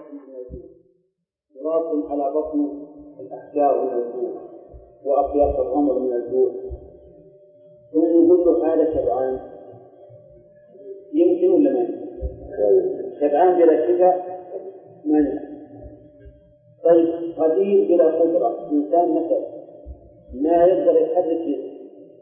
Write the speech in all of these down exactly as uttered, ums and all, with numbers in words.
تراث على بطن الأحجار من الجوع وأطياف الرمل من الجوع، ثم يقول له هذا شبعان، يمكن ولا ما يمكن؟ شبعان بلا شفاء ما يمكن. طيب قدير بلا قدرة، إنسان مثلا ما يقدر يحرك يده،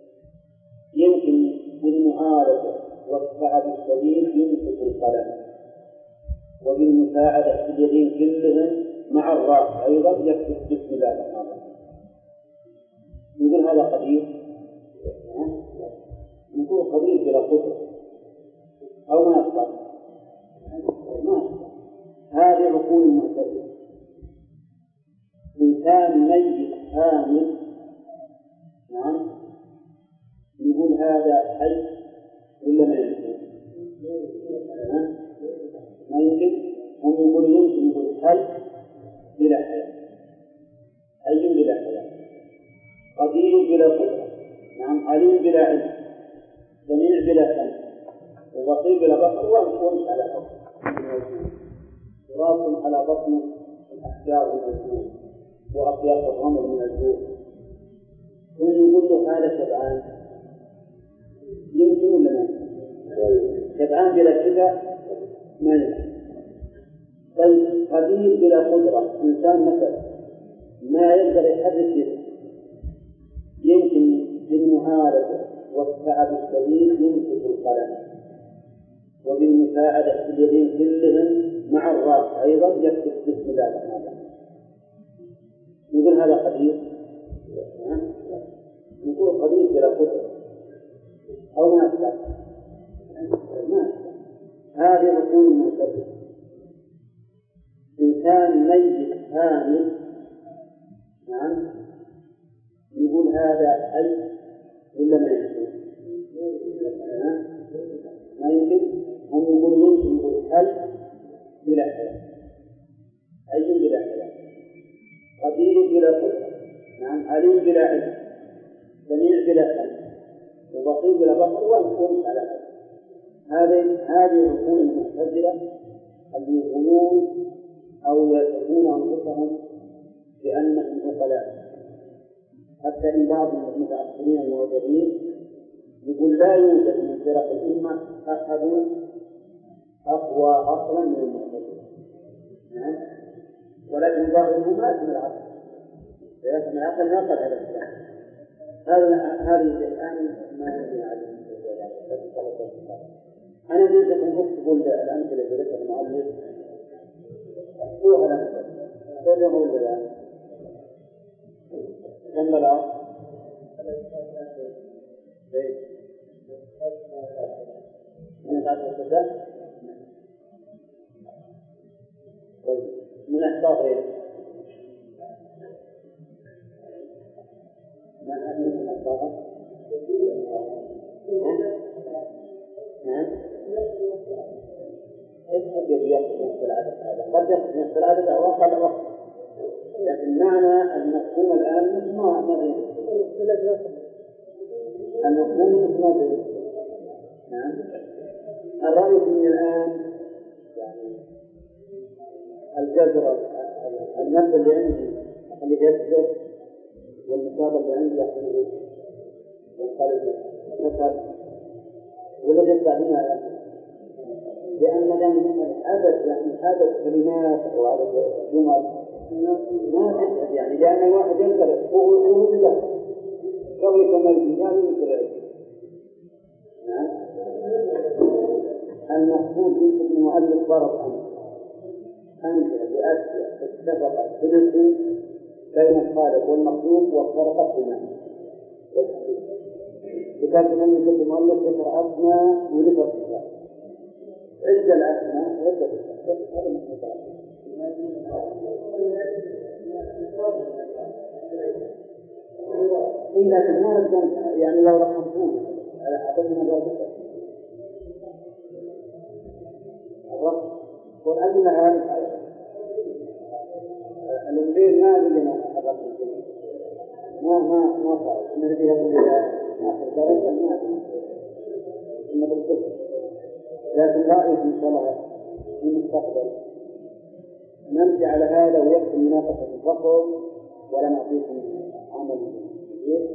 يمكن بالمعارضة والتعب الشديد يمسك القلم، وبالمساعدة في اليدين كلهم مع الراس أيضا يكتب بسم الله الرحمن الرحيم. يقول هذا قدير؟ نقول قدير بلا قدرة أو ما يستطيع، ما يستطيع. هذه عقول المعتزلة. إنسان ميت حامل نعم يقول هذا حي ولا ما يمكن؟ ما يمكن. هم يقول يمكن، يقول حي بلا حياة، حي بلا حياة، قدير بلا قدرة، نعم عليم بلا علم، سميع بلا سمع، وبصير بلا بصر، وامش على حكم تراث على بطن الأحجار من الجوع وأطياف الرمل من الجوع، ثم يقول له هذا شبعان، يمكن ولا ما يمكن؟ شبعان بلا شفاء ما يمكن. طيب قدير بلا قدرة، إنسان مثلا ما يقدر يحرك يده، يمكن بالمعارضة والتعب الشديد يمسك القلم، وبالمساعدة في اليدين كلهم مع الراس أيضا يكتب بسم الله الرحمن الرحيم. نقول هذا قدير؟ نقول قدير بلا قدرة أو ما أستطيع، ما أستطيع. هذه عقول المعتزلة. إنسان ميت حامل نعم يقول هذا حي ولا ما يمكن؟ ما يمكن. هم يقول يمكن، يقول حي بلا حياة، حي بلا حياة، قدير بلا قدرة، نعم عليم بلا علم، سميع بلا سمع، وبصير بلا بصر، وامش على حد. هذه هذه عقول المعتزلة اللي يقولون أو يصفون أنفسهم بأنهم عقلاء. حتى إن بعض المتأخرين المعتزلين يقول لا يوجد من فرق الأمة أحد أقوى عقلا من المعتزلة، نعم، ولكن ظاهره ما اسم العقل، لكن العقل نقل هذا الكلام. هذا هذه الآن ما يمكن عليه. أنا أريد أن أكتب الأمثلة التي ذكرها المؤلف، أكتبوها الأمثلة تدعو الآن كم بلغ؟ من بعد الكتاب من أحباب غيره ما أهم من أحبابه. نعم اسمه يأخذ نفس العدد هذا، قد يأخذ نفس العدد أو أقل وقت، لكن معنى المفهوم الآن ما ما بين المفهوم مثل ما بين. نعم الرأي من الآن يعني الجذر النفس اللي عندي اللي يجذر والمثال اللي عندي يحمله والقلب مثل ولا يدفع هنا يعني. لأن عدد يعني عدد كلمات أو عدد جمل ما تجد يعني، لأن الواحد ينقل هو هو بالله قبل كمال الجمال ينقل. نعم المقصود يمكن المؤلف ضرب أمر أمثلة بأشياء اتفقت بالاسم بين الخالق والمخلوق وافترقت بالمعنى والحقيقة. بكاتب أن يكون المؤلف ذكر أسماء وذكر صفات، عدة الأسماء وعدة الصفات، هذا مثل إلا كمان يعني لو رقمتون أعطينا ذلك الرقم وأن هذا الإنجيل ما لنا الرقم ما ما ما صار من الذي يقول ما في درجة ما في ما بالضبط. لكن رأيي إن شاء الله في المستقبل نمشي على هذا ويحصل مناقشة الفصل ولا نعطيكم عمل كبير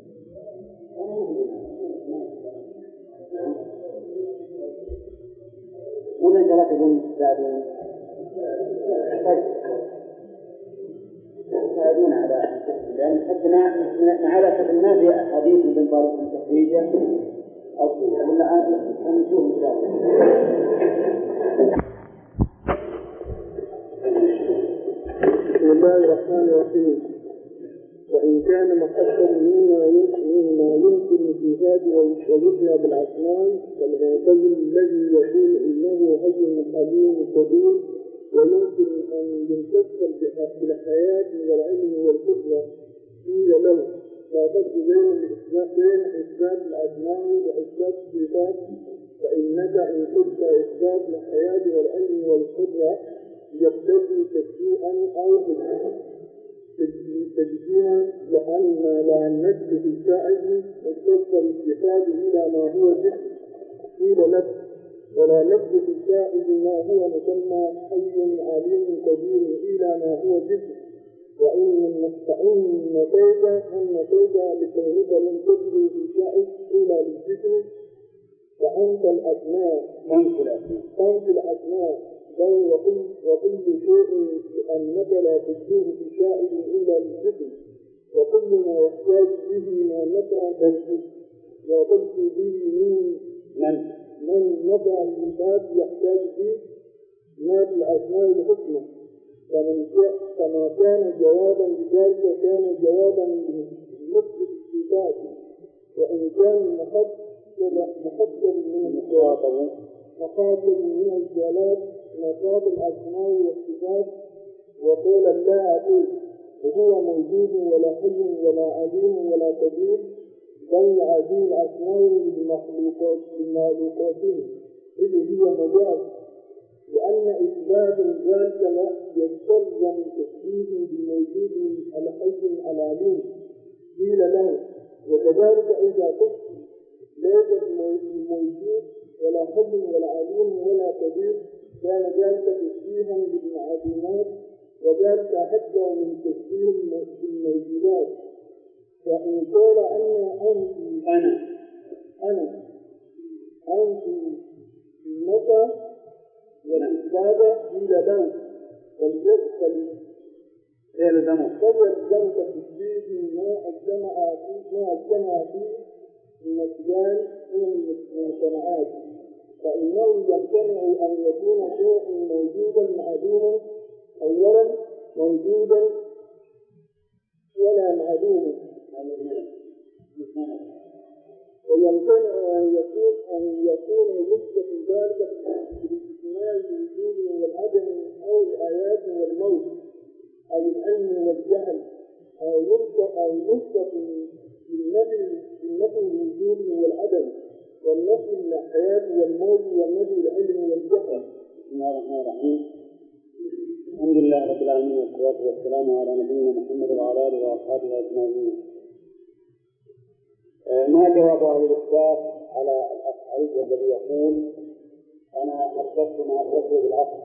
ولا انت لا تكون تساعدون تساعدون على لأن حدنا معرفة ما في حديث من طريق تخريجه أو الآن نشوف إن شاء الله. بسم الله الرحمن الرحيم. وإن كان مقدم مما يمكن الجهاد ويشبهنا بالأصنام كالمعتزل الذي يقول إنه هي حليم كبير ويمكن أن يمتثل بالحياة والعلم والقدرة قيل له لا فرق بين إثبات الأصنام وإثبات الصفات فإنك إن قلت إثبات الحياة والعلم والقدرة يقتضي تشريعا أو تجزيما لأن لا نجد في السائل اختص الاتخاذ إلى ما هو جد قيل لك ولا نجد في السائل ما هو مسمى حي عليم قدير إلى ما هو جد وإن نتيجة أن نتيجة لكونك لم تجري في السائل إلى للجسم وأنت الأسماء أنت الأسماء بل وكل, وكل شيء لأنك لا تجيه في شائع إلا للجسم وكل ما يحتاج به ما نفع وقلت به من من من نفع الإنسان يحتاج به ما في الأسماء الحسنى كما كان جوابا لذلك كان جوابا لمثل الصفات وإن كان محصل من المخاطب مخاطب من الجلال مخاطب الأسماء والصفات وقول الله أقول وهو موجود ولا حي ولا عليم ولا قدير بل هذه الأسماء للمخلوقات للمخلوقاتين إذ هي مجاز لأن إثبات ذلك لا يستلزم تشبيه بالموجود الحي العليم قيل له وكذلك إذا قلت ليس الموجود ولا حي ولا عليم ولا قدير كان ذلك تشبيها بالمعلومات وذلك حتى من تشبيه بالموجودات فإن قال أن أنت أنا أنا أنت متى والإثبات قيل له وليدخل يلزمك فليلزمك تشبيه ما أجمع فيه ما أجمع فيه من الأشياء من المجتمعات فإنه يمتنع أن يكون شيء موجودا معدوما أولا موجودا ولا معدوما ويمتنع أن يكون أن يكون يثبت ذلك باستثناء الوجود والعدم أو الآيات والموت أو العلم والجهل أو يثبت أو يثبت بالنفي بالنفي الوجود والعدم والنفي الحياة والموت والنفي العلم والجهل. بسم الله الرحمن الرحيم. الحمد لله رب العالمين والصلاة والسلام على نبينا محمد وعلى آله وأصحابه أجمعين. ما جواب أهل الإثبات على الأشعري الذي يقول أنا أثبت ما أثبته بالعقل؟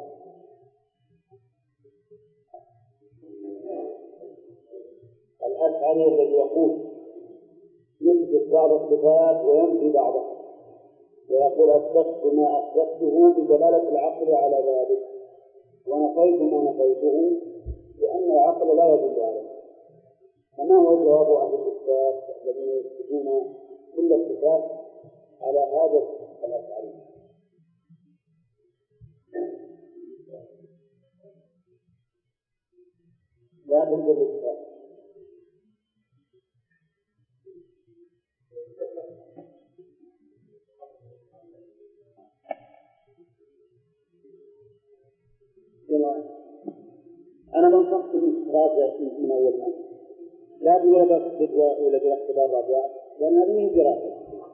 الأشعري الذي يقول يثبت بعض الصفات وينفي بعضها ويقول أثبت ما أثبته بدلالة العقل على ذلك ونفيت ما نفيته لأن العقل لا يدل عليه. فما هو جواب أهل الإثبات الذين يثبتون كل الصفات على هذا الأشعري؟ لا تنظر الإثبات أنا بنصحت بالراجع من أول أمر لا بولا بس ولا بالاختبار راجع لأن هذه هي دراسة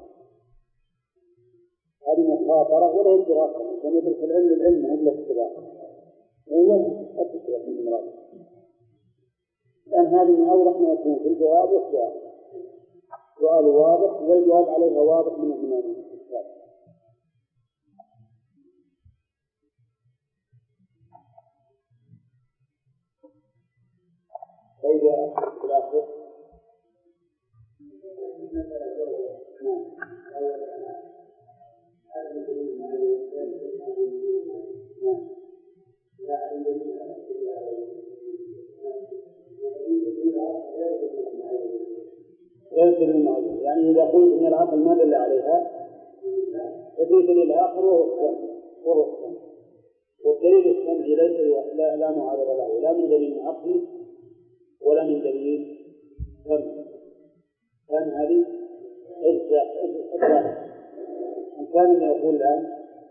هذه مخاطرة ولا هي دراسة لأن يدرس العلم العلم هم الاختبار ولا أتكلم من المراجع لأن هذه من أوضح ما يكون في الجواب والسؤال سؤال واضح والجواب عليها واضح من المنامين دليل معين. يعني إذا قلت إن العقل ما دل عليها ففي دليل آخر وهو السمع، والدليل السمعي ليس لا, لا معارض له لا من دليل عقلي ولا من دليل سمعي. كان هذه إثبات. كان يقول الآن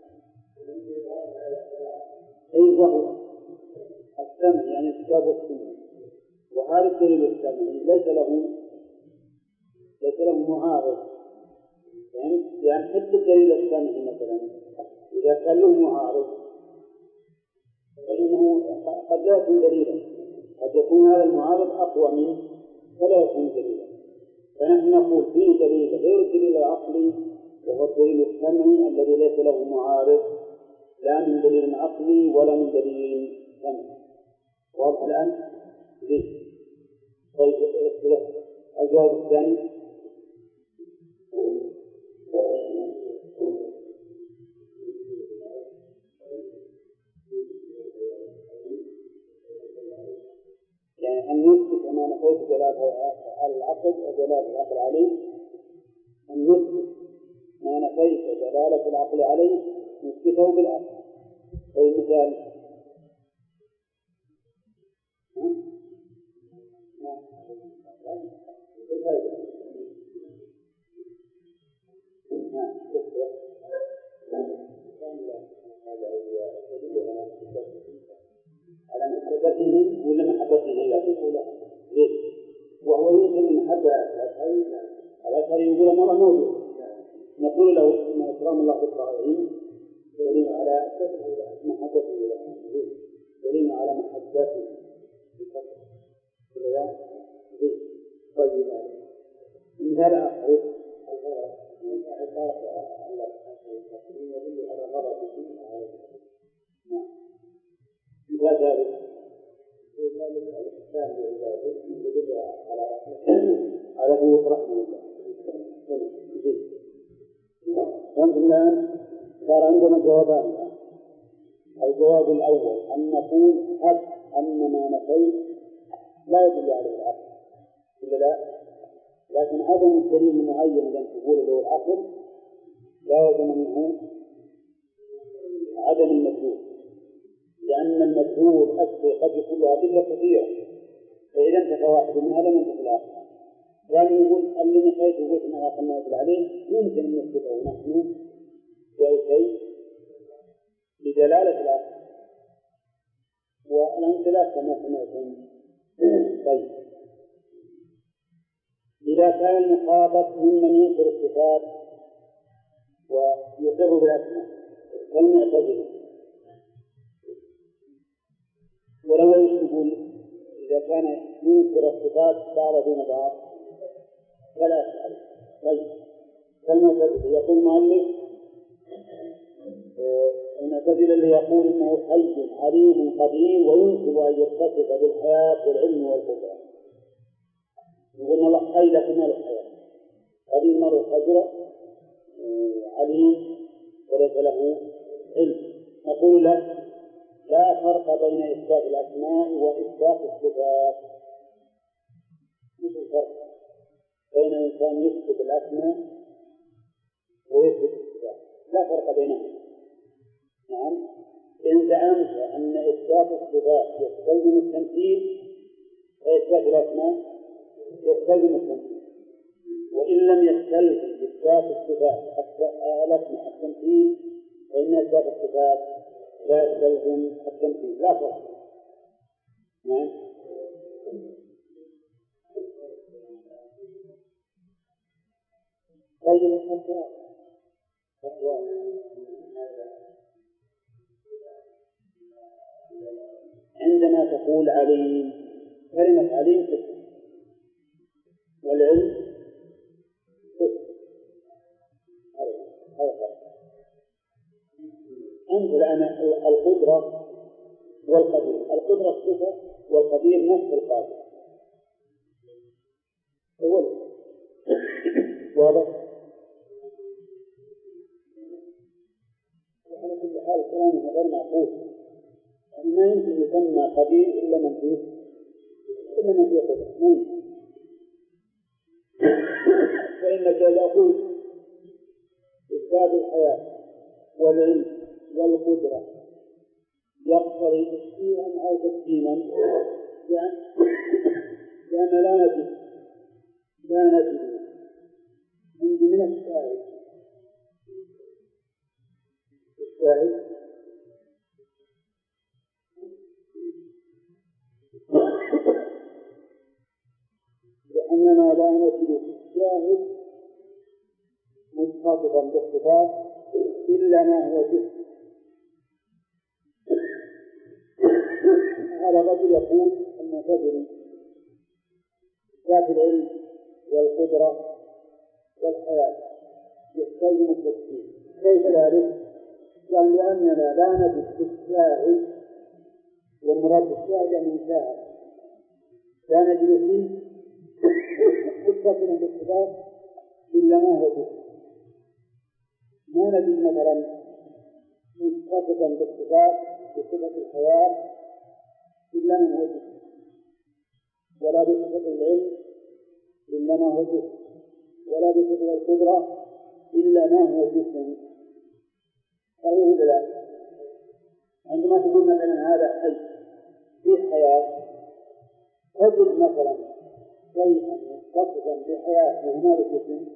أي وهو السمع يعني كتاب السنة، وهذا الدليل السمعي ليس له ليس له معارض. يعني يعني حتى الدليل السمعي مثلا إذا كان له معارض فإنه قد لا يكون دليلا، قد يكون هذا المعارض أقوى منه فلا يكون دليلا. فنحن نقول فيه دليل غير الدليل العقلي وهو الدليل السمعي الذي ليس له معارض لا من دليل عقلي ولا من دليل سمعي. واضح الآن؟ طيب الجواب الثاني يعني النص كما نقول دلالة على العقل ودلالة العقل عليه، النص ما نفيت دلالة العقل عليه نثبته بالعقل. أي مثال على محبته ولا محبته لا؟ وهو يمكن محبة الأشهر يقول مرة موجود، نقول له إن إكرام الله بالطائعين دليل على محبته له، دليل على محبته لا. طيب مثال آخر يدل على غضبه مثال ذلك يدل على على قوة رحمة الله. الآن صار عندنا جوابان. الجواب الأول أن نقول هب أن ما نفيت لا يدل عليه العقل إلا لا، لكن عدم الدليل المعين الذي تقول له العقل لا يلزم منه عدم المدلول، لأن المدلول أشياء قد يكون له أدلة كثيرة، فإذا انتفى واحد منها لم ينتفى الآخر. يعني يقول اللي نفيت وقلت أن العقل ما يدل عليه يمكن أن نثبته نحن بأي شيء بدلالة العقل والامتلاك كما سمعتم. طيب إذا كان المخاطب ممن ينكر الصفات ويقر بالأسماء كالمعتزلة، ولو يقول إذا كان ينكر الصفات بعض دون بعض فلا يفعل. طيب كالمعتزلة يقول المؤلف المعتزلة اللي يقول إنه حي عليم قدير ويمكن أن يتصف بالحياة والعلم والقدرة، يقول الله حي لكن ما له حياة، قدير ما له قدرة، عليم وليس له علم. نقول له لا فرق بين إثبات الأسماء وإثبات الصفات. مش الفرق بين إنسان يثبت الأسماء ويثبت الصفات، لا فرق بينهم. نعم إن زعمت أن إثبات الصفات يستلزم التمثيل فإثبات الأسماء يستلزم التمثيل، وإن لم يستلزم إثبات الصفات الأسماء التمثيل فإن إثبات الصفات لا يستلزم التمثيل، لا فرق. نعم طيب عندما تقول عليم كلمة عليم صفة والعلم صفة، أنت الآن القدرة والقدير، القدرة صفة والقدير نفس القادر أول واضح. وعلى كل حال كلامه غير معقول، ما يمكن يسمى قدير إلا من فيه إلا من فيه قدرة. فإنك إذا قلت إثبات الحياة والعلم والقدرة يقتضي تشبيها أو تقديما، لأن لا نجد لا نجد من الشاهد الشاهد لأننا لا نجد في الشاهد متصفا بالصفات إلا ما هو جسم. هذا الرجل يقول أنه تجري ذات العلم والقدرة والحياة يستلزم التفسير. كيف ذلك؟ قال لأننا لا نجد في الشاهد، والمراد بالشاهد يعني شاهد، لا نجد فيه متصلا بالصفات إلا ما هو جسم. ما نجد مثلا متصلا بالصفات بصفة الحياة إلا ما هو جسم، ولا بصفة العلم إلا ما هو جسم، ولا بصفة القدرة إلا ما هو جسم. صحيح ولا لا؟ عندما تقول مثلا هذا حي في حياة، تجد مثلا شيئا متصفا بحياة وهما بجسم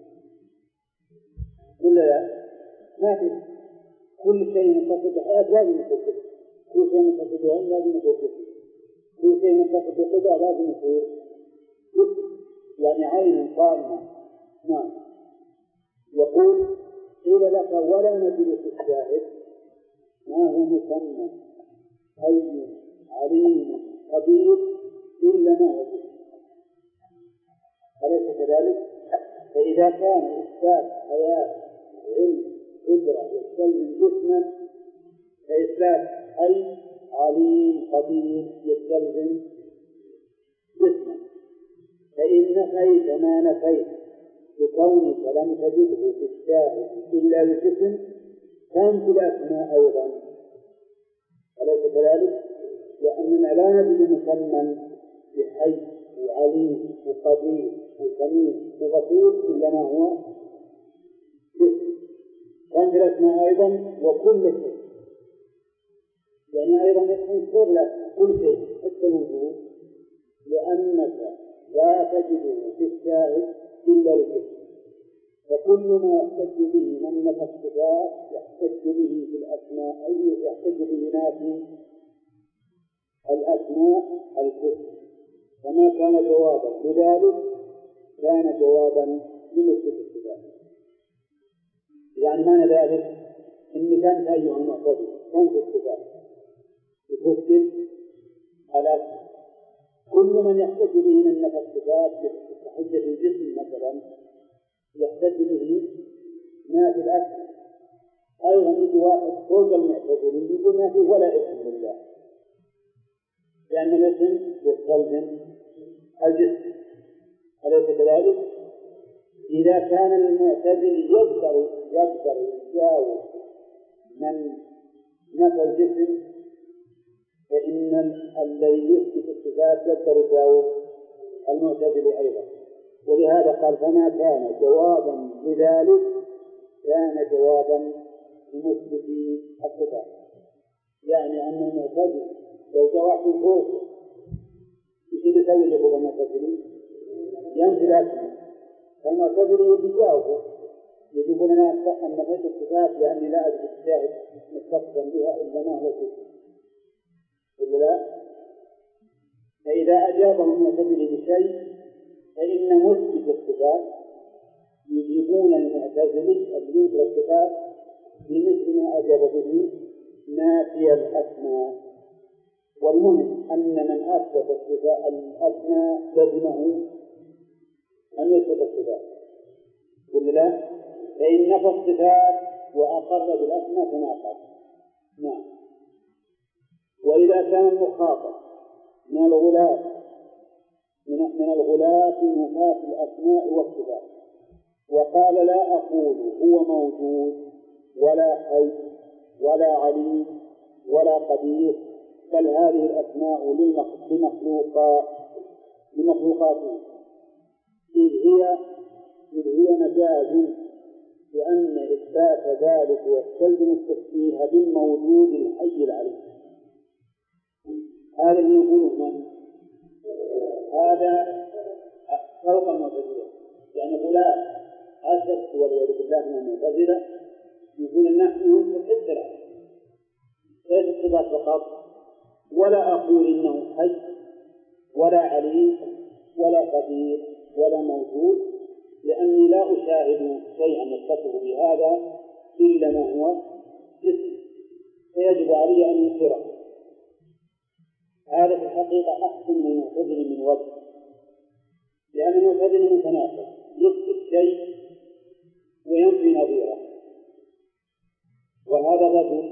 ولا لا؟ ما في. كل شيء متصف بحياة لازم يكون جسم، كل شيء متصف بعلم لازم يكون جسم، كل شيء متصف بقدرة لازم يكون جسم، يعني عين قائمة. نعم. يقول قيل لك ولا نجد في الشاهد ما هو مسمى حي عليم قدير إلا ما هو جسم، أليس كذلك؟ فإذا كان إثبات حياة علم قدرة يستلزم جسما، فإثبات حي عليم قدير يستلزم جسما. فإن نفيت ما نفيت بكونك لم تجده في الشاهد إلا بجسم فأنت الأسماء أيضا، أليس كذلك؟ لأننا لا نجد مسمى بحي وعليم وقدير وسميع وغفور إلا ما هو جسم، فأنت الأسماء أيضا وكل شيء، يعني أيضا يذكر لك كل شيء حتى الوجود، لأنك لا تجده في الشاهد إلا الجسم. وكل ما يحتج به من نفى الصفات يحتج به في الأسماء، أي يحتج به نافي الأسماء الجسم، فما كان جوابا لذلك كان جوابا لمثبت الصفات. يعني معنى ذلك إن كانت أيها المعتزلة كانت الصفات تثبت الأسماء، كل من يحتج به من نفى الصفات كحجة الجسم مثلا يحتج به ما في الأسماء. أيضا يجي واحد فوق المعتزلين يقول ما فيه ولا اسم لله، لأن الاسم يستلزم الجسم، أليس كذلك؟ إذا كان المعتزل يقدر يقدر يجاوز من نفى الجسم، فإن الذي يثبت الصفات يقدر يجاوز المعتزل أيضا. ولهذا قال فما كان جوابا لذلك كان جوابا لمثبت الصفات. يعني أن المعتزل لو جاء فوق يصير يسوي اللي فوق المعتزلين ينفي الأسماء، فالمعتزلين يجاوبوا يجيبون لنا أن نفيت الصفات لأني لا أجد الشاهد متصفا بها إلا ما هو جسم ولا لا؟ فإذا أجابهم المعتزلين بشيء فإن مثبت الصفات يجيبون المعتزلي الذي الصفات بمثل ما أجاب به نافي الأسماء. والمهم أن من أثبت الصفات الأسماء لزمه أن يثبت الصفات ولا لا؟ فإن نفى الصفات وأقر بالأسماء تناقض. نعم. وإذا كان المخاطب من الغلاة من الغلاة نفاة الأسماء والصفات وقال لا أقول هو موجود ولا حي ولا عليم ولا قدير، بل هذه الأسماء لمخلوقات لمخلوقاته، إذ هي إذ هي مجاز، لأن إثبات ذلك يستلزم التشبيه بالموجود الحي العليم. هذا اللي يقوله من؟ هذا فوق المعتزلة، يعني غلاة أسد والعياذ بالله من المعتزلة يقول النحو ينفق الثلاث، ليس الصفات فقط، ولا أقول إنه حي ولا عليم ولا قدير ولا موجود، لأني لا أشاهد شيئا يتصف بهذا إلا ما هو جسم، فيجب علي أن ينكره. هذا في الحقيقة أحسن من المعتزلة من وجه، لأن المعتزلة متناقض، يثبت شيء وينفي نظيره، وهذا رجل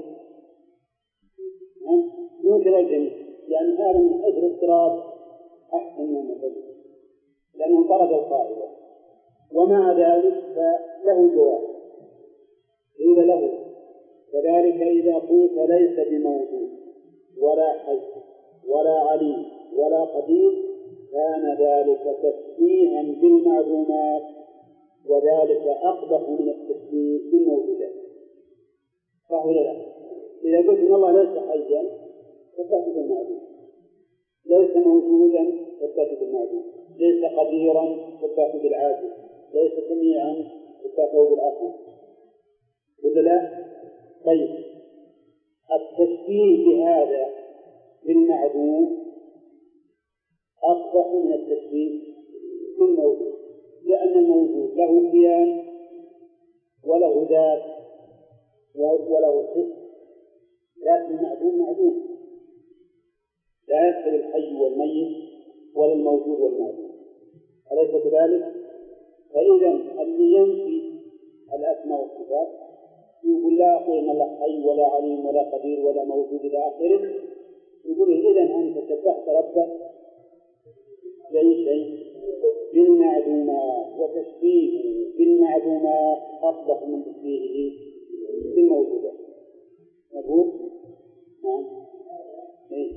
ينكر الجميع، لأن هذا من حيث الاضطراب أحسن من المعتزلة، لأنه انطرد القاعدة. ومع ذلك فله جواب قيل له كذلك إذا قلت ليس بموجود ولا حي ولا عليم ولا قدير كان ذلك تشبيها بالمعلومات، وذلك أقبح من التشبيه بالموجودات. فهو لا، إذا قلت إن الله ليس حيا فاتخذ بالمعلوم، ليس موجودا فاتخذ بالمعلوم، ليس قديرا فاتخذ بالعاجز، ليس سميعا فاتخذ بالأصل، ولا لا؟ طيب التشبيه بهذا بالمعدوم أقبح من التشبيه بالموجود، لأن الموجود له كيان وله ذات وله صفة، لكن المعدوم معدوم، لا يدخل الحي والميت ولا الموجود والمعدوم، أليس كذلك؟ فإذا اللي ينفي الأسماء والصفات يقول لا أقول إن الله حي ولا عليم ولا قدير ولا موجود إلى آخره، يقول إذن أنت شبهت ربك بأي شيء؟ بالمعدومات، وتشبيهه بالمعدومات أقبح من تشبيهه بالموجودات. مفهوم؟ نعم. إيه؟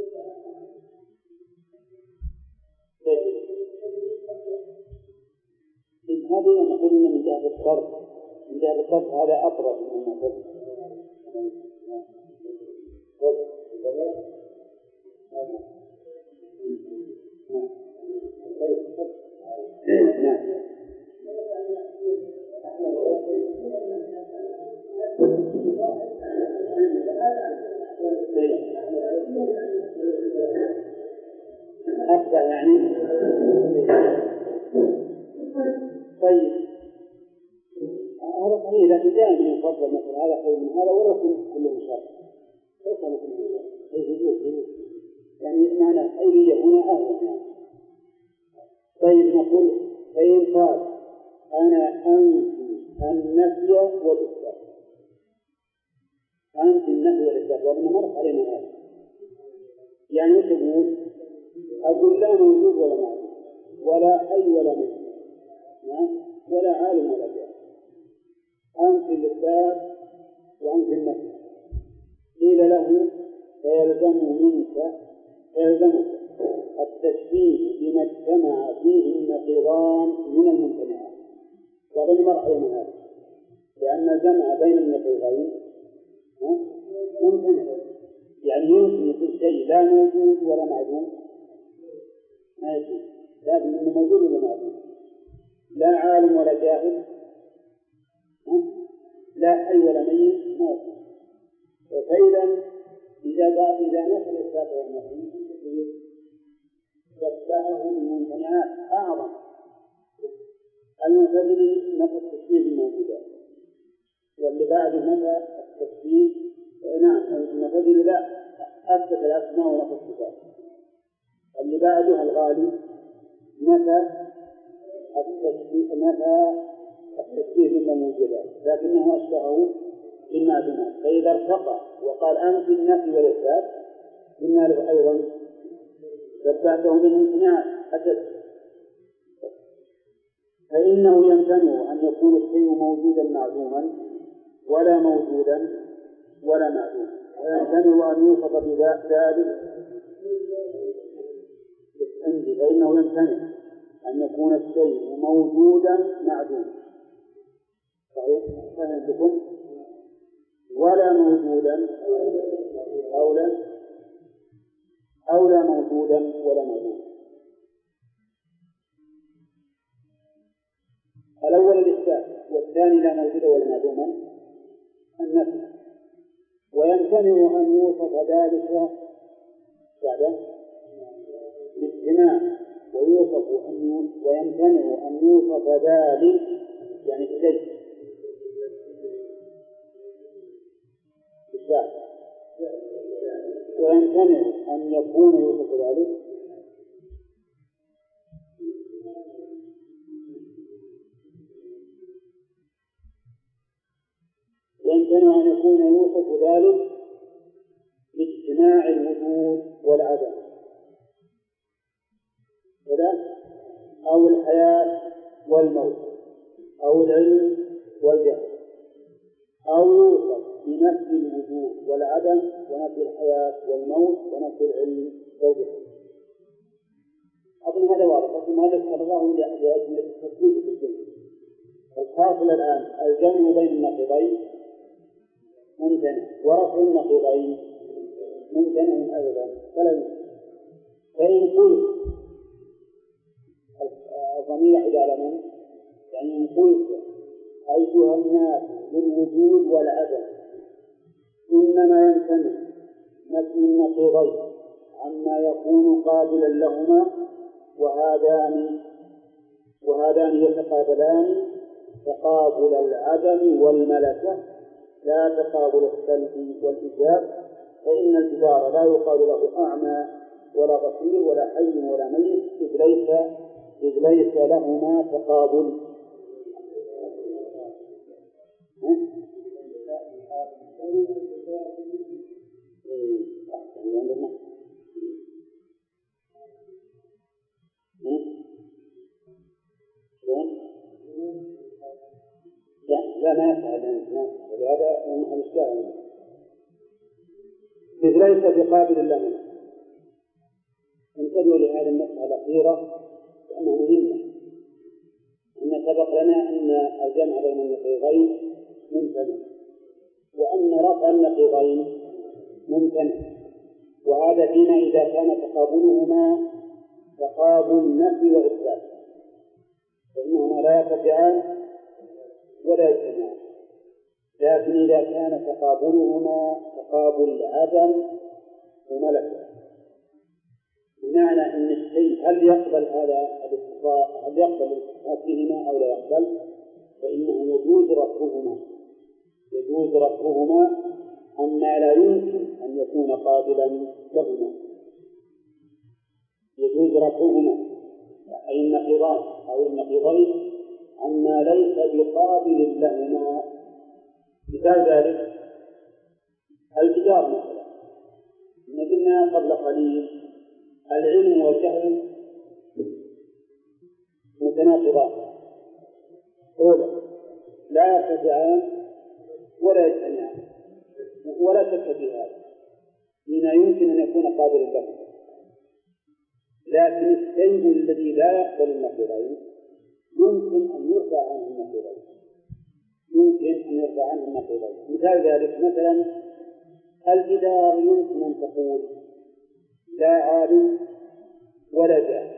إذ هذه نقول من جهة الصرف، من جهة الصرف هذا أطرف من المعتزلة. نعم. أفضل يعني. طيب هذا صحيح، لكن دائما يفضل مثل هذا خير من هذا ولا كله شر، ليس كله شر، يعني معنى الخيرية هنا أهون. طيب نقول فإن قال أنا أنفي النفي والإثبات، أنفي النفي والإثبات، وأنا مرت علينا هذا، يعني وش أقول؟ أقول لا موجود ولا معلوم ولا حي ولا ميت ولا عالم ولا جاهل، أنفي الإثبات وأنفي النفي. قيل له فيلزم منك فيلزمك التشبيه بما اجتمع فيه النقيضان من الممتنعات، وغير مرحلة من هذا، لأن الجمع بين النقيضين ممتنع، يعني يمكن يكون شيء لا موجود ولا معدوم ما يجوز، لكن إنه موجود ولا معدوم، لا عالم ولا جاهل، لا حي ولا ميت ما يجوز. فإذا إذا قال إذا نفى الإثبات والنفي شبهه بالممتنعات أعظم. المعتزلي نفى التشبيه بالموجودات، واللي بعده نفى التشبيه، نعم المعتزلي لا أثبت الأسماء ونفى الصفات، اللي بعده الغالي نفى التشبيه نفى التشبيه بالموجودات، لكنه أشبهه بالمعدومات. فإذا ارتقى وقال أنفي النفي والإثبات قلنا له أيضا شبهته بالممتنعات أشد، فإنه يمتنع أن يكون الشيء موجودا معدوما ولا موجودا ولا معدوما، ويمتنع أن يوصف بذلك عندي، فإنه يمتنع أن يكون الشيء موجودا معدوما. صحيح؟ فهمتكم؟ ولا موجودا أو لا أو لا موجودا ولا معدوما. الأول الإثبات، والثاني لا موجود ولا معدوما النفي. ويمتنع أن يوصف ذلك بعد باجتماع، ويوصف أن ويمتنع أن يوصف ذلك يعني الشيء بالشعر، ويمتنع أن يكون يوصف ذلك يمتنع أن يكون يوصف ذلك باجتماع الوجود والعدم، كذا أو الحياة والموت، أو العلم والجهل، أو يوصف بنفي الوجود والعدم ونفي الحياة والموت ونفي العلم والجهل. أظن هذا واضح، لكن هذا ذكر الله لأجل التثبيت في الجنة. الحاصل الآن الجمع بين النقيضين ممتنع، ورفع النقيضين ممتنع أيضا. فلا يمكن. فإن قلت الضمير يعود على من؟ يعني إن قلت أيها الناس بالوجود والعدم إنما يمتنع نفي النقيضين عما يكون قابلا لهما، وهذان وهذان يتقابلان تقابل العدم والملكة لا تقابل السلب والإيجاب، فإن الجدار لا يقال له أعمى ولا بصير ولا حي ولا ميت، إذ ليس إذ ليس لهما تقابل. لا ما يفعل هذا الإشكال، إذ ليس بقابل له. انتبهوا لهذه المسألة الأخيرة لأنها مهمة. إن سبق لنا أن الجمع بين النقيضين ممتنع، وأن رفع النقيضين ممتنع، وهذا فيما إذا كان تقابلهما تقابل نفي وإثبات، فإنهما لا يرتفعان ولا يجتمعان. لكن إذا كان تقابلهما تقابل عدم وملكة، بمعنى أن الشيء هل يقبل هذا الاتصال هل يقبل الاتصال فيهما أو لا يقبل، فإنه يجوز رفعهما يجوز رفعهما أما لا يمكن أن يكون قابلا لهما. يجوز رفعهما أي النقيضان أو النقيضين أما ليس بقابل لهما. مثال ذلك الجدار مثلا، قلنا قبل قليل العلم والجهل متناقضان، أولا لا يرتفعان ولا يجتمعان، ولا شك في هذا بما يمكن أن يكون قابلا له. لكن الشيء الذي لا يقبل النقيضين يمكن أن يرفع عنه النقيضين يمكن أن يرفع عنه النقيضين. مثال ذلك مثلا الجدار يمكن أن تقول لا عالم ولا جاهل،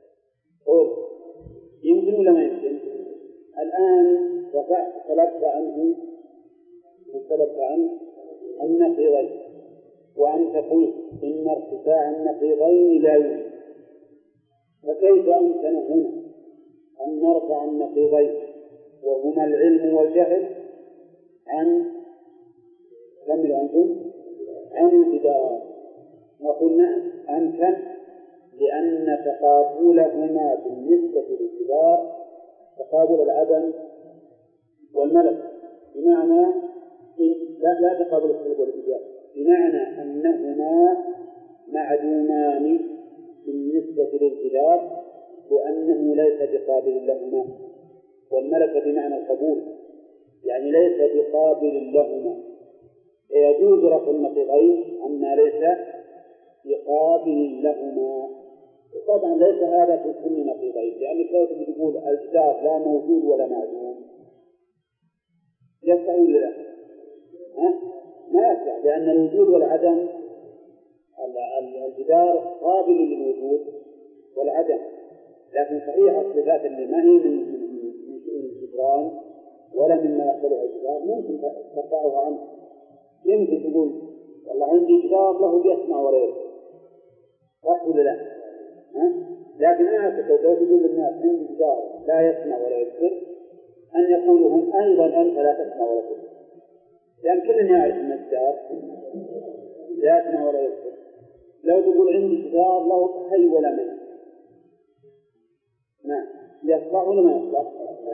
يمكن ولا ما يمكن؟ الآن رفعت طلبت عنه طلبت عنه النقيضين، وأنت قلت إن ارتفاع النقيضين لا يمكن، فكيف أمكن هنا أن نرفع النقيضين وهما العلم والجهل عن كمل أنتم عن الجدار؟ نقول نعم أمكن، لأن تقابلهما بالنسبة للجدار تقابل العدم والملك، بمعنى لا, لا تقابل السلب والإيجاب، بمعنى أنهما معدومان بالنسبة للجدار لأنه ليس بقابل لهما، والملك بمعنى القبول يعني ليس بقابل لهما. يجوز رفع النقيضين عما ليس بقابل لهما. طبعا ليس هذا في كل نقيضين، لأنك لو تقول الجدار لا موجود ولا معدوم يسع ولا لا؟ ها؟ ما يسع، لأن الوجود والعدم الجدار قابل للوجود والعدم، لكن صحيح الصفات اللي ما هي من من شؤون الجدران ولا مما يقبلها الجدار ممكن ترفعها عنه. يمكن تقول والله عندي جدار له يسمع ولا يبصر، صح ولا لا؟ ها؟ لكن أنا لو تقول للناس عندي جدار لا يسمع ولا يبصر، أن يقولوا هم أيضا أنت لا تسمع ولا تبصر، لأن كل يعرف أن الجدار لا يسمع ولا يبصر. لو تقول عندي جدار له حي ولا ميت، نعم يصلح ولا ما يصلح؟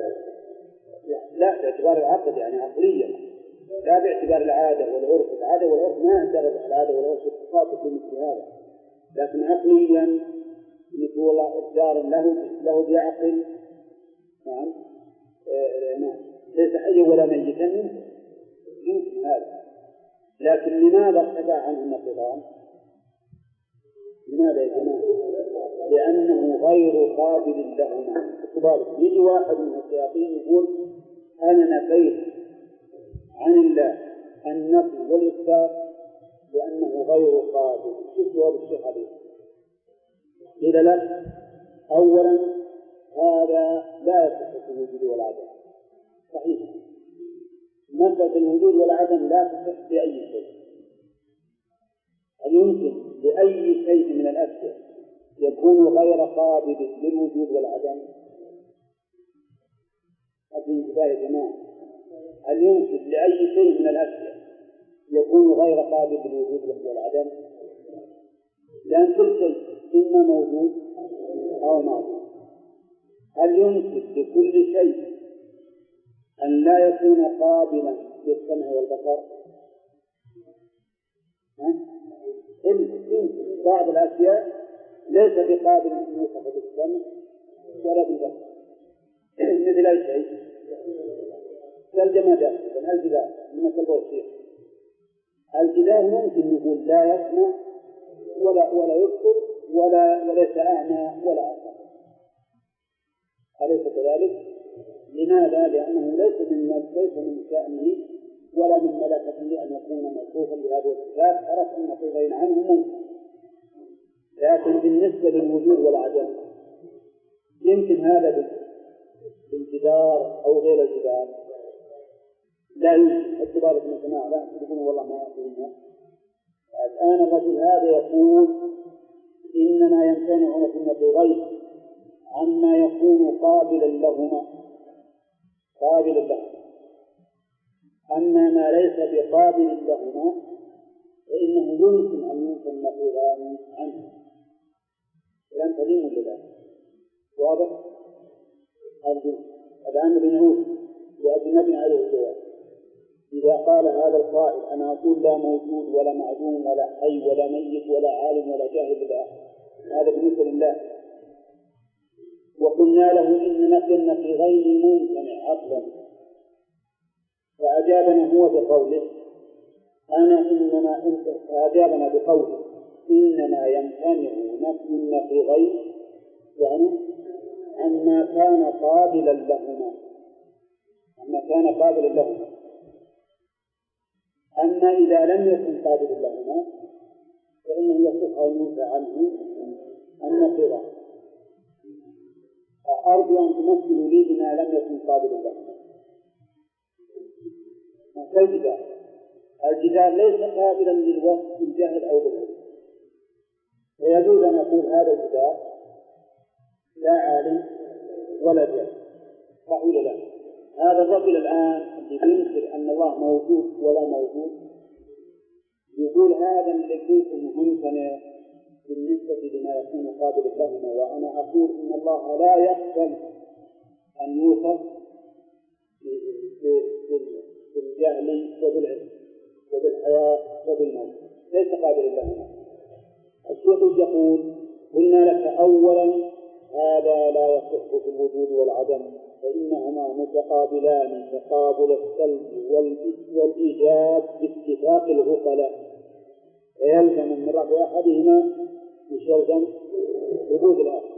لا باعتبار العقد يعني عقليا، لا باعتبار العادة والعرف. العادة والعرف ما ينتبه العادة والعرف التخاطب في مثل هذا، لكن عقليا يقول الدار له له بعقل، نعم آه نعم ليس حيا ولا ميتا يمكن هذا. لكن لماذا ارتفع عنه النقيضان؟ لماذا يا جماعة؟ لأنه غير قابل لهما. اعتبار يجي واحد من الشياطين يقول أنا نفيت عن الله النفي والإثبات لأنه غير قابل. شو جواب الشيخ عليه؟ إذا لا، أولا هذا لا يصح في الوجود والعدم، صحيح مسألة الوجود والعدم لا تصح بأي شيء. هل يمكن لأي شيء من الأشياء يكون غير قابل للوجود والعدم؟ هذه يا جماعة، هل يمكن لأي شيء من الأشياء يكون غير قابل للوجود والعدم؟ لأن كل شيء إما موجود أو معدوم. هل يمكن لكل شيء أن لا يكون قابلا للسمع والبصر؟ إن بعض الأشياء ليس بقابل أن يوصف بالسمع ولا بالبصر، مثل أي شيء كالجمادات، الجدار مثل البوصير. الجدار ممكن نقول لا يسمع ولا ولا يبصر ولا وليس أعمى ولا أبصر، أليس كذلك؟ لماذا؟ لأنه ليس من ليس من شأنه ولا من ملكته أن يكون موصوفا بهذه الصفات، عرف أن نقيضين عنه ممكن. لكن بالنسبة للوجود والعدم يمكن هذا بالجدار أو غير الجدار لا يمكن. اعتبار ابن سماع لا يقول والله ما يقولنا. الآن الرجل هذا يقول إننا يمتنع في النقيضين عما يكون قابلا لهما قابلا لهما، أما ما ليس بقابل لهما فإنه يمكن أن يمكن النقيضان عنه. الآن سليم لله واضح؟ الآن بنعود لأجنبي عليه الجواب. إذا قال هذا القائل أنا أقول لا موجود ولا معدوم ولا حي ولا ميت ولا عالم ولا جاهل إلى آخره، هذا بالنسبة لله، وقلنا له إن نقل النقيضين ممتنع عقلا، فأجابنا هو بقوله أنا إنما فأجابنا بقوله إنما يمتنع نقل النقيضين يعني عما كان قابلا لهما عما كان قابلا لهما. أما إذا لم يكن قابلا لهما فإنه يصح أن ينفى عنه النقيضان. أرجو أن تمثلوا لي بما لم يكن قابلا لهما. كالجدار، الجدار ليس قابلا للوصف بالجهل أو بالعلم، فيجوز أن نقول هذا الجدار لا عالم ولا جاهل، صح ولا لا؟ هذا الرجل الآن اللي ينكر أن الله موجود ولا موجود يقول هذا الذي ممتنع بالنسبة لما يكون قابل لهما، وأنا أقول إن الله لا يقبل أن يوصف بالجهل وبالعلم وبالحياة وبالموت، ليس قابل لهما. الشيخ يقول قلنا لك أولا هذا لا يصح في الوجود والعدم، فإنهما متقابلان تقابل السلب والإيجاب باتفاق العقلاء، فيلزم من رفع أحدهما مش يلزم وجود الآخر.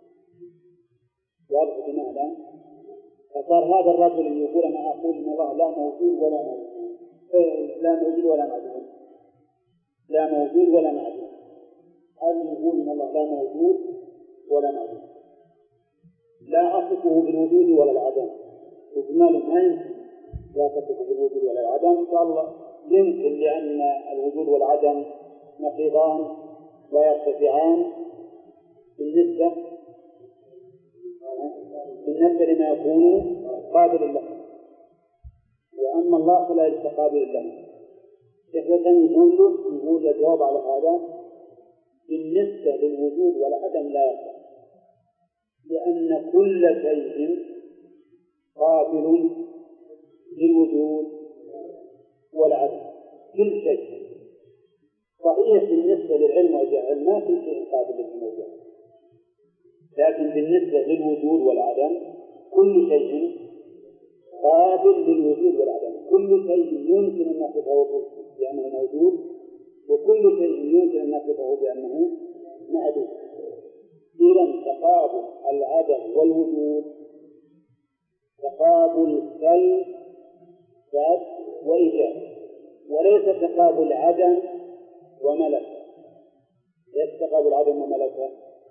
واضح جماعة الآن؟ فصار هذا الرجل اللي يقول أنا أقول إن الله لا موجود ولا معدوم، لا موجود ولا معدوم، لا موجود ولا معدوم، هذا يقول إن الله لا موجود ولا معدوم، لا أصفه بالوجود ولا العدم، وقلنا له ما يمكن لا تصفه بالوجود ولا العدم، قال يمكن لأن الوجود والعدم نقيضان لا يرتفعان بالنسبة بالنسبة لما يكون قابل له، وأما الله فلا يستقابل له. إذا يقول له يقول الجواب على هذا بالنسبة للوجود والعدم لا يرتفع، لأن كل شيء قابل للوجود والعدم، كل شيء صحيح بالنسبة للعلم والجهل ما كل شيء قابل للعلم والجهل، لكن بالنسبة للوجود والعدم كل شيء قابل للوجود والعدم، كل شيء يمكن أن نصفه بأنه موجود وكل شيء يمكن أن نصفه بأنه معدوم. إذن تقابل العدم والوجود تقابل سلب وإيجاب، وليس تقابل عدم وملكة. ليس تقابل عدم وملكة،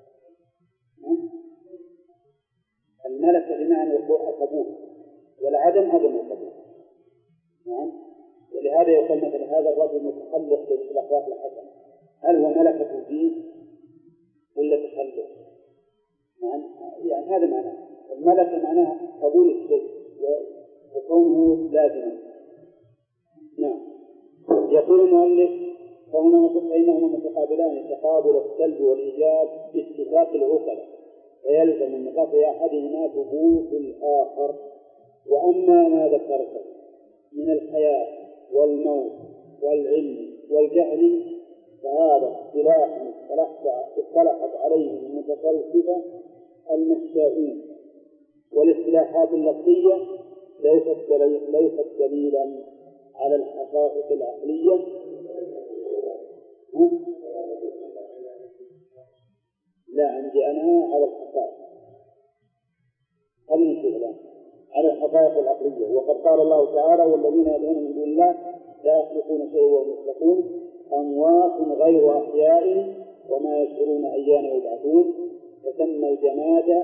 الملكة بمعنى القبول والعدم عدم القبول. نعم، ولهذا يقول مثلا هذا الرجل متخلق بالأخلاق الحسنة، هل هو ملكة فيه ولا تخلق؟ نعم، يعني هذا معناه الملكة، معناها قبول الشيء وكونه لازما. نعم. يقول المؤلف فإنهما متقابلان تقابل السلب والإيجاب باتفاق العقلاء، فيلزم من قطع أحدهما ثبوت الآخر. وأما ما ذكرته من الحياة والموت والعلم والجهل فهذا اصطلاح اصطلحت عليه المتصوفة المشائين، والاصطلاحات اللفظية ليست ليست دليلا على الحقائق العقلية لا عندي أنا على الحقائق خلينا على الحقائق العقلية. وقد قال الله تعالى والذين يدعون من دون الله لا يخلقون شيئا وهم يخلقون أموات غير أحياء وما يشعرون أيان يبعثون، فسمى الجماد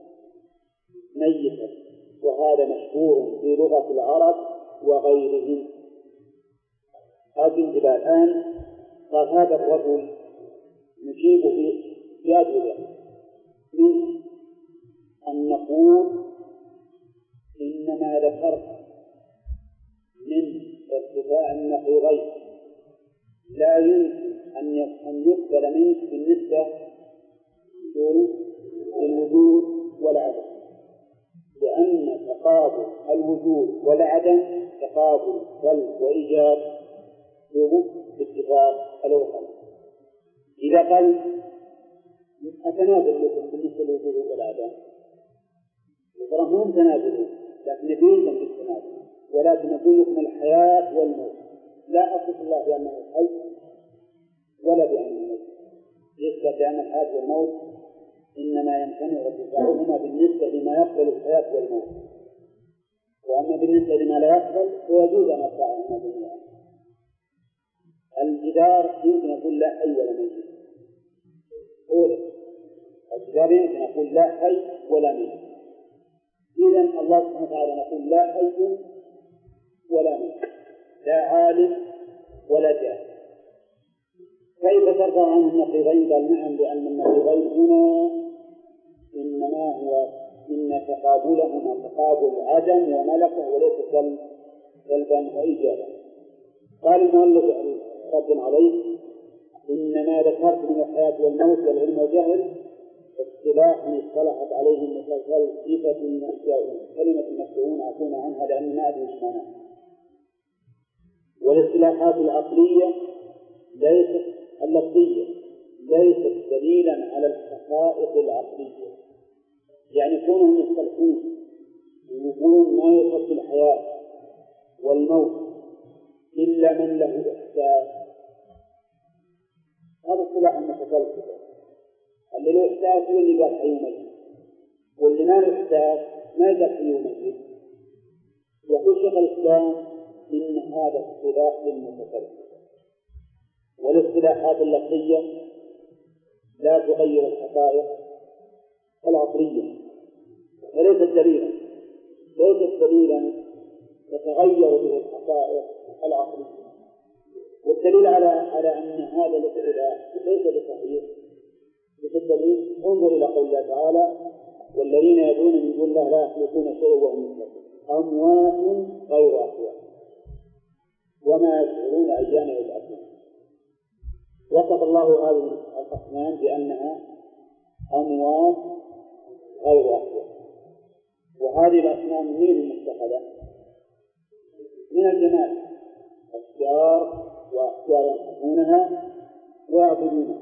ميتا، وهذا مشهور في لغة العرب وغيرهم. هذه انتباه الآن. قال هذا الرجل نجيب في أجوبة من أن نقول إنما ذكرت من ارتفاع النقيضين لا يمكن أن يقبل منك بالنسبة للوجود والعدم، لأن تقابل الوجود والعدم تقابل سلب وإيجاب باتفاق الأخرى. إذا قال أتنازل لكم بالنسبة للوجود والعدم ترى هم تنازلون، لكن نبيهم بالتنازل، ولكن نقول لكم الحياة والموت لا أصف الله بأنه حي ولا بأنه ميت، يثبت بأن الحياة والموت إنما يمتنع ارتفاعهما بالنسبة لما يقبل الحياة والموت، وأما بالنسبة لما لا يقبل فيجوز أن يرفعهما جميعا. الجدار يمكن أقول لا حي ولا ميت، الجدار يمكن أقول لا حي ولا ميت، إذن الله سبحانه وتعالى نقول لا حي ولا ميت، لا عالم ولا جاهل. كيف ترفع عنه النقيضين؟ قال نعم، لأن النقيضين هنا إنما هو إن تقابلهما تقابل عدم وملكة وليس سلبا وإيجابا. قال المؤلف رد عليه إنما ذكرت من الحياة والموت والعلم والجهل اصطلاح اصطلحت عليه المتصوفة المشائين. كلمة المشائين عفونا عنها لأن ما أدري ايش معناها. والاصطلاحات العقلية ليست اللفظية ليست دليلا على الحقائق العقلية، يعني كونهم يصطلحون ويقولون ما يخص الحياة والموت إلا من له إحساس، هذا اصطلاح المتصوفة. اللي له إحساس هو اللي قال حي وميت، واللي ما له إحساس ما يقال حي وميت. يقول شيخ الإسلام إن هذا اصطلاح للمتكلم، والاصطلاحات اللفظية لا تغير الحقائق العقلية، وليست دليلا ليست دليلا تتغير به الحقائق العقلية. والدليل على على أن هذا الاصطلاح ليس بصحيح مثل الدليل انظر إلى قول الله تعالى: والذين يدعون من دون الله لا يخلقون شيئا وهم يخلقون أموات غير أحياء وما يشعرون أيان يبعثون. وصف الله هذه الأصنام بأنها أموات غير أحياء. وهذه الأصنام من المتخذة من الجمال، أشجار وأشجار ينحتونها ويعبدونها.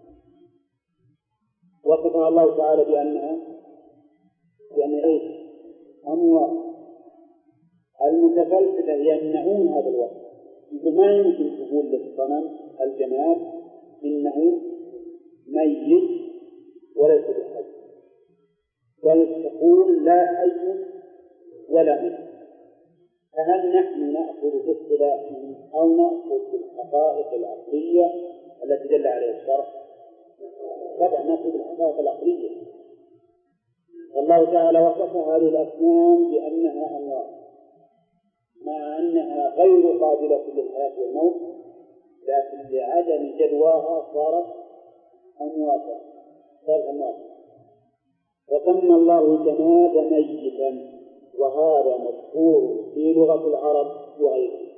وصفها الله تعالى بأنها بأن إيش؟ أموات. المتفلسفة يمنعون هذا الوصف، يقول ما يمكن تقول للصنم الجماد إنه ميت وليس بحي، بل تقول لا حي ولا ميت. فهل نحن نأخذ باصطلاحهم أو نأخذ بالحقائق العقلية التي دل عليها الشرع؟ طبعا نأخذ بالحقائق العقلية. والله تعالى وصف هذه الأصنام بأنها أموات مع أنها غير قابلة للحياة والموت، لكن لعدم جدواها صارت أمواتا صارت أمواتا. وسمى الله الجماد ميتا، وهذا مشهور في لغة العرب وغيرها.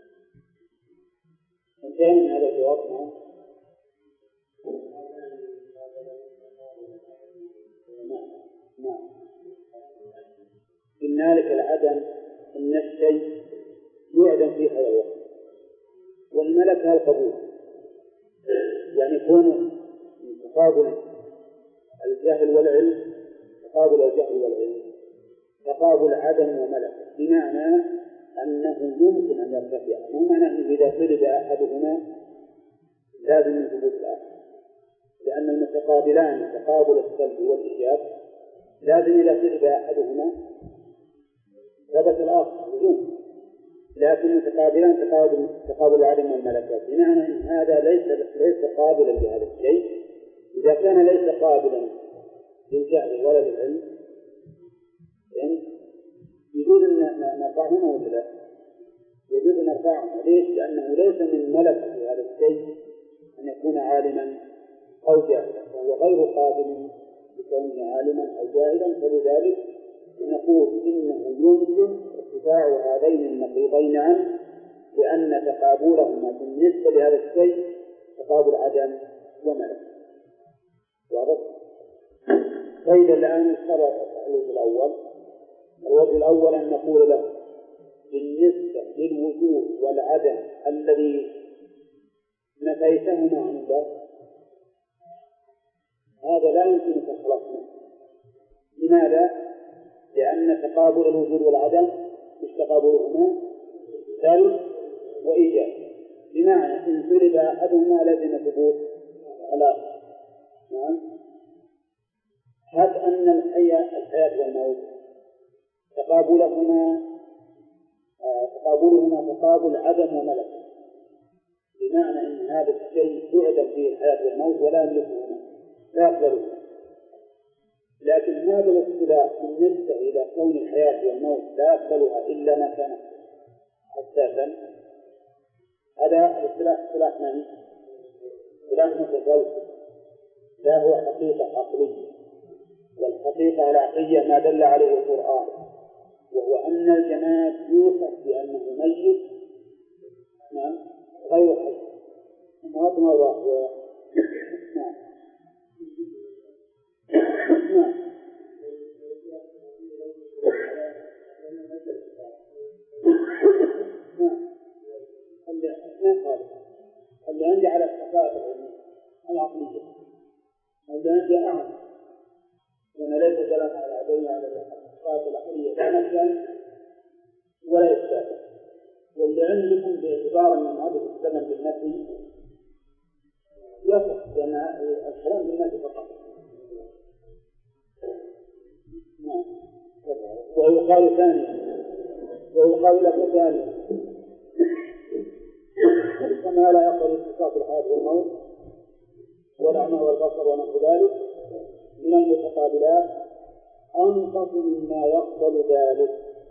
انتهى من هذا الجواب. نعم نعم إن ذلك العدم إن الشيء يعدم في هذا الوقت، والملك هو القبول، يعني يكون تقابل الجهل والعلم، تقابل الجهل والعلم تقابل عدم وملك، بمعنى أنه يمكن أن يرتفع، مو معنى أنه إذا طلب أحدهما لازم من ثبوت الآخر، لأن المتقابلان تقابل السلب والإيجاب لازم إذا طلب أحدهما ثبت الآخر وجود، لكن متقابلان تقابل تقابل العدم والملكات، بمعنى أن هذا ليس ليس قابلا لهذا الشيء. إذا كان ليس قابلا للجهل ولا للعلم يجوز أن نرفعهما ولا لا؟ يجوز أن نرفعهما. ليش؟ لأنه ليس من ملك في هذا الشيء أن يكون عالما أو جاهلا، فهو غير قابل لكونه عالما أو جاهلا، فلذلك نقول إنه يمكن ارتفاع هذين النقيضين عنه، لأن تقابلهما بالنسبة لهذا الشيء تقابل عدم وملك. واضح؟ فإذا الآن اشترط الوجه الأول. الوجه الأول أن نقول له بالنسبة للوجود والعدم الذي نفيتهما عن الله هذا لا يمكن الخلاص منه. لماذا؟ لأن تقابل الوجود والعدم مش تقابلهما سلب وإيجاب، بمعنى إن سلب أحدهما لازم ثبوت الآخر. نعم. هب أن الحياة الحياة والموت تقابلهما آه تقابلهما تقابل عدم وملك، بمعنى أن هذا الشيء يعدم فيه الحياة والموت ولا يملكهما لا يقبلهما. لكن هذا الاصطلاح بالنسبة إلى كون الحياة والموت لا يقبلها إلا ما كان حساسا، هذا الاصطلاح اصطلاح من؟ اصطلاح متفلسف، لا هو حقيقة عقلية. والحقيقة العقلية ما دل عليه القرآن، وهو أن الجماد يوصف بأنه ميت نعم غير حي. هذا ما هو نعم نعم اللي عندي على الحقائق العقلية، اللي عندي أعلم وأنا ليس كلام على عدوية على الحقائق العقلية لا نفيا ولا إثباتا. واللي عندكم باعتبار من هذا الزمن بالنفي يصح، لأن الكلام بالنفي فقط ثانية ويقال لك ثانية كما لا يقبل اتصاف الحياة والموت والأعمى والبصر ونحو ذلك من المتقابلات أنقص مما يقبل ذلك.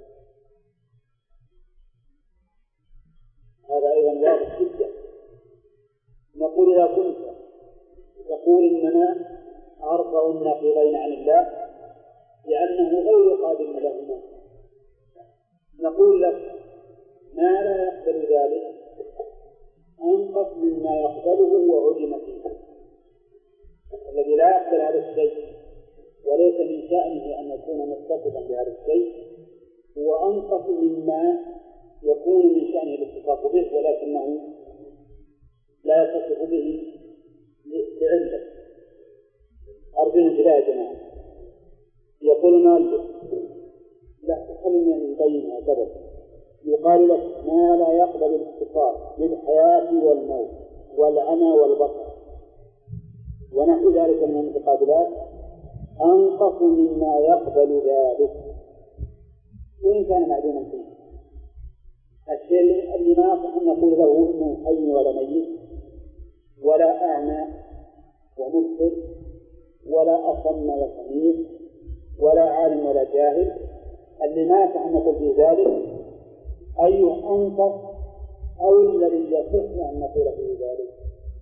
هذا أيضا واضح جدا. نقول إذا كنت تقول إننا أرفع النقيضين عن الله لأنه غير قابل لهما، نقول لك ما لا يقبل ذلك أنقص مما يقبله وعلم فيه. الذي لا يقبل هذا الشيء وليس من شأنه أن يكون متصفا بهذا الشيء هو أنقص مما يكون من شأنه الاتصاف به ولكنه لا يتصف به بعلة. أرجو انتباه يا جماعة. يقول مالك لا تخلنا من بينها سبب يقال لك ما لا يقبل الاتصاف بالحياة والموت والعمى والبصر ونحو ذلك من المتقابلات أنقص مما يقبل ذلك وإن كان معدوما فيه. الشيء اللي ما يصح أن نقول له إنه حي ولا ميت ولا أعمى ومبصر ولا أصم وسميع ولا عالم ولا جاهل، اللي ما يصح أن نقول في ذلك أي أنقص أو الذي يصح أن نقول في ذلك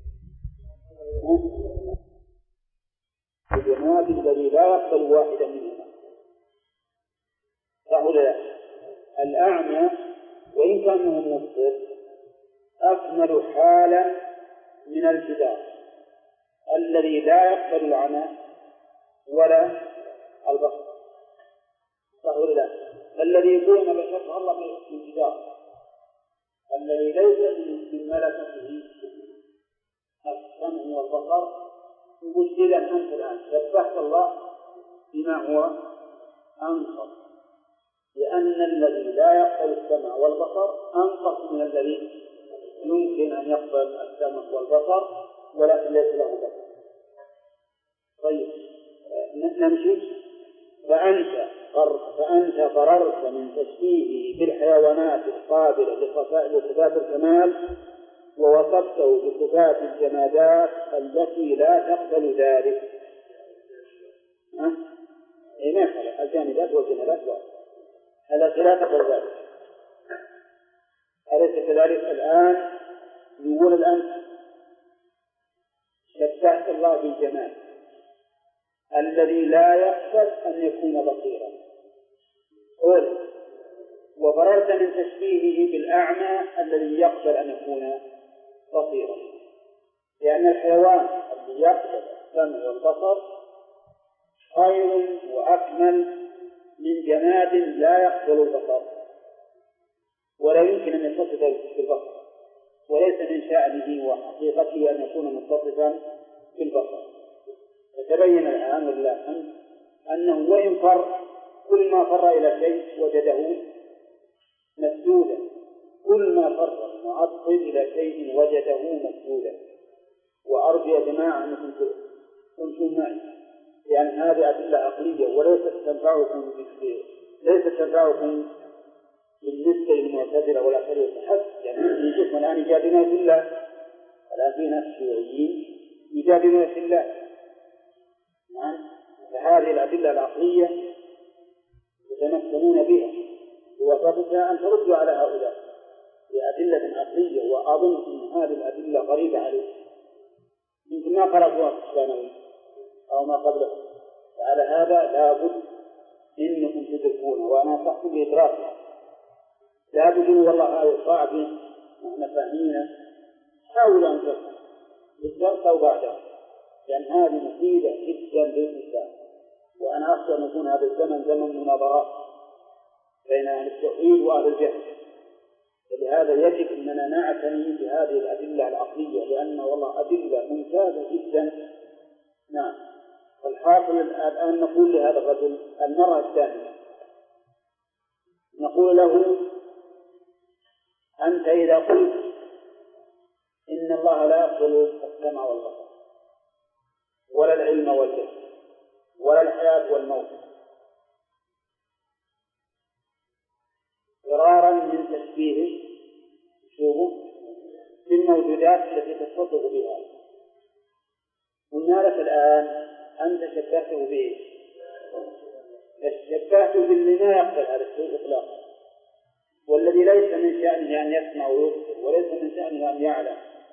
الجماعة الذي لا يقبل واحدا منهما. فهؤلاء الأعمى وإن كان مبصر أكمل حالا من الجدار الذي لا يقبل العمى ولا البصر. فهؤلاء الذي يقول ما بشرط الله في الجدار الذي ليس من ملكته السمع والبصر يقول إذا أنت الآن شبهت الله بما هو أنقص، لأن الذي لا يقبل السمع والبصر أنقص من الذي يمكن أن يقبل السمع والبصر ولكن ليس له بصر. طيب نمشي. فأنت فأنت فررت من تشبيهه بالحيوانات القابلة لصفات الكمال ووصفته بصفات الجمادات التي لا تقبل ذلك. ها؟ إيه ما يخلق الجامدات والجمادات التي لا تقبل ذلك. أليس كذلك؟ الآن يقول الآن شبهت الله بالجمال الذي لا يقبل أن يكون بصيرا. قل وفررت من تشبيهه بالأعمى الذي يقبل أن يكون بصيرا، لأن الحيوان الذي يقبل السمع والبصر خير وأكمل من جماد لا يقبل البصر ولا يمكن أن يتصف بالبصر وليس من شأنه وحقيقته أن يكون متصفا بالبصر. فتبين الآن والله أنه وإن فر كل ما فر إلى شيء وجده مسدودا، كل ما فر المعطل إلى شيء وجده مسدودا. وأرجو يا جماعة أنكم كنتم معي، لأن هذه أدلة عقلية وليست تنفعكم ليست تنفعكم بالنسبة للمعتزلة والأخرين حتى. يعني نشوف الآن يجادلون في الله، الآن في ناس شيوعيين يجادلون في الله. نعم، فهذه الأدلة العقلية يتمكنون بها ووصفتها أن تردوا على هؤلاء بأدلة عقلية. وأظن أن هذه الأدلة غريبة عليكم، يمكن ما قرأتوها في الثانوي أو ما قبله، وعلى هذا لابد إنكم تدركونه وأنا أنصحكم بإدراكها. لا تقولوا والله هذا صعب نحن فاهمينه، حاولوا أن تفهموا بالدرس أو بعده، لأن هذه مفيدة جدا للإنسان. وأنا أخشى أن يكون هذا الزمن زمن مناظرات بين أهل التوحيد وأهل الجهل، فلهذا يجب أننا نعتني بهذه الأدلة العقلية لأن والله أدلة ممتازة جدا. نعم. الحاصل الآن نقول لهذا الرجل المرة الثانية نقول له أنت إذا قلت إن الله لا يقبل السمع والبصر ولا العلم والجهل ولا الحياة والموت فرارا من تشبيه شوفوا بالموجودات التي تتصف بها. قلنا لك الآن أنت شبهته بإيش؟ شبهته باللي ما يقبل هذا الشيء إطلاقا، والذي ليس من شأنه أن يسمع ويبصر وليس من شأنه أن يعلم،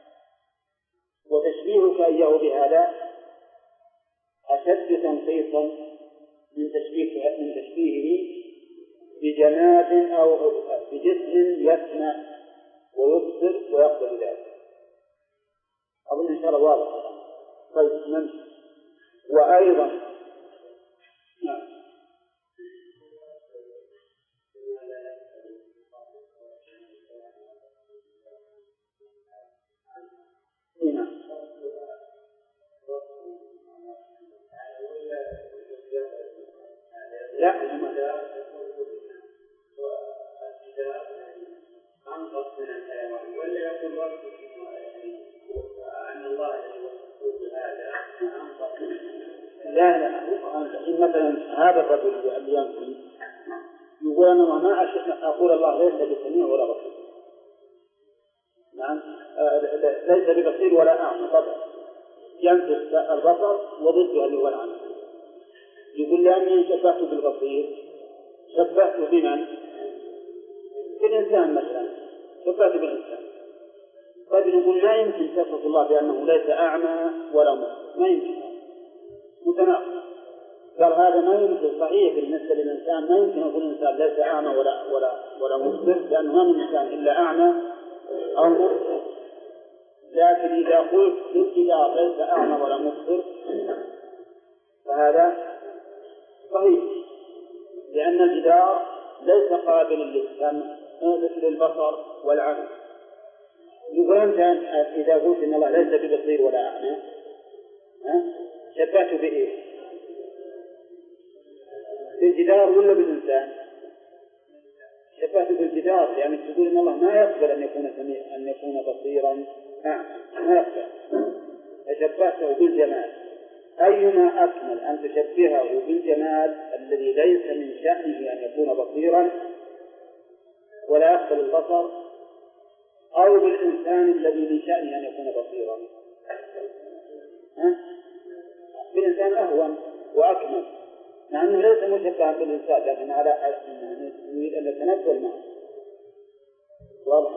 وتشبيهك إياه بهذا أشد تنقيصا من تشبيه من تشبيهه بجماد أو بجسم يسمع ويبصر ويقبل ذلك. أظن إن شاء الله واضح. طيب نمشي. وأيضا نعم هنا لا أنقص من الحيوان ولا يقول ربكم أن الله يقول هذا أنقص. لا لا مثلا هذا الرجل اللي ينفي يقول أنا ما أقول الله ليس بسميع ولا بصير. نعم ليس ببصير ولا أعمى طبعا ينفي البصر وضده اللي هو العمى. يقول لأني شبهته بالبصير شبهته بمن؟ بالإنسان مثلا شبهته بالإنسان. طيب نقول ما يمكن تصف الله بأنه ليس أعمى ولا مبصر، ما يمكن، متناقض. قال هذا ما يمكن صحيح بالنسبة للإنسان، ما يمكن أقول الإنسان ليس أعمى ولا ولا ولا مبصر لأنه ما من إنسان إلا أعمى أو مبصر. لكن إذا قلت للجدار ليس أعمى ولا مبصر فهذا صحيح، لأن الجدار ليس قابل للسمع للبصر والعمى. يقول أنت إذا قلت إن الله ليس ببصير ولا أعمى شبهته بإيه؟ بالجدار ولا بالإنسان؟ شبهته بالجدار لأنك يعني تقول إن الله ما يقبل أن يكون سميع أن يكون بصيرا أعمى، ما يقبل، فشبهته بالجمال. أيما أكمل أن تشبهه بالجمال الذي ليس من شأنه أن يكون بصيرا ولا يقبل البصر، أو بالإنسان الذي من شأنه أن يكون بصيرا؟ ها؟ بالإنسان أهون وأكمل، مع أنه ليس مشبها بالإنسان لكن على نريد أن نتنزل معه. واضح؟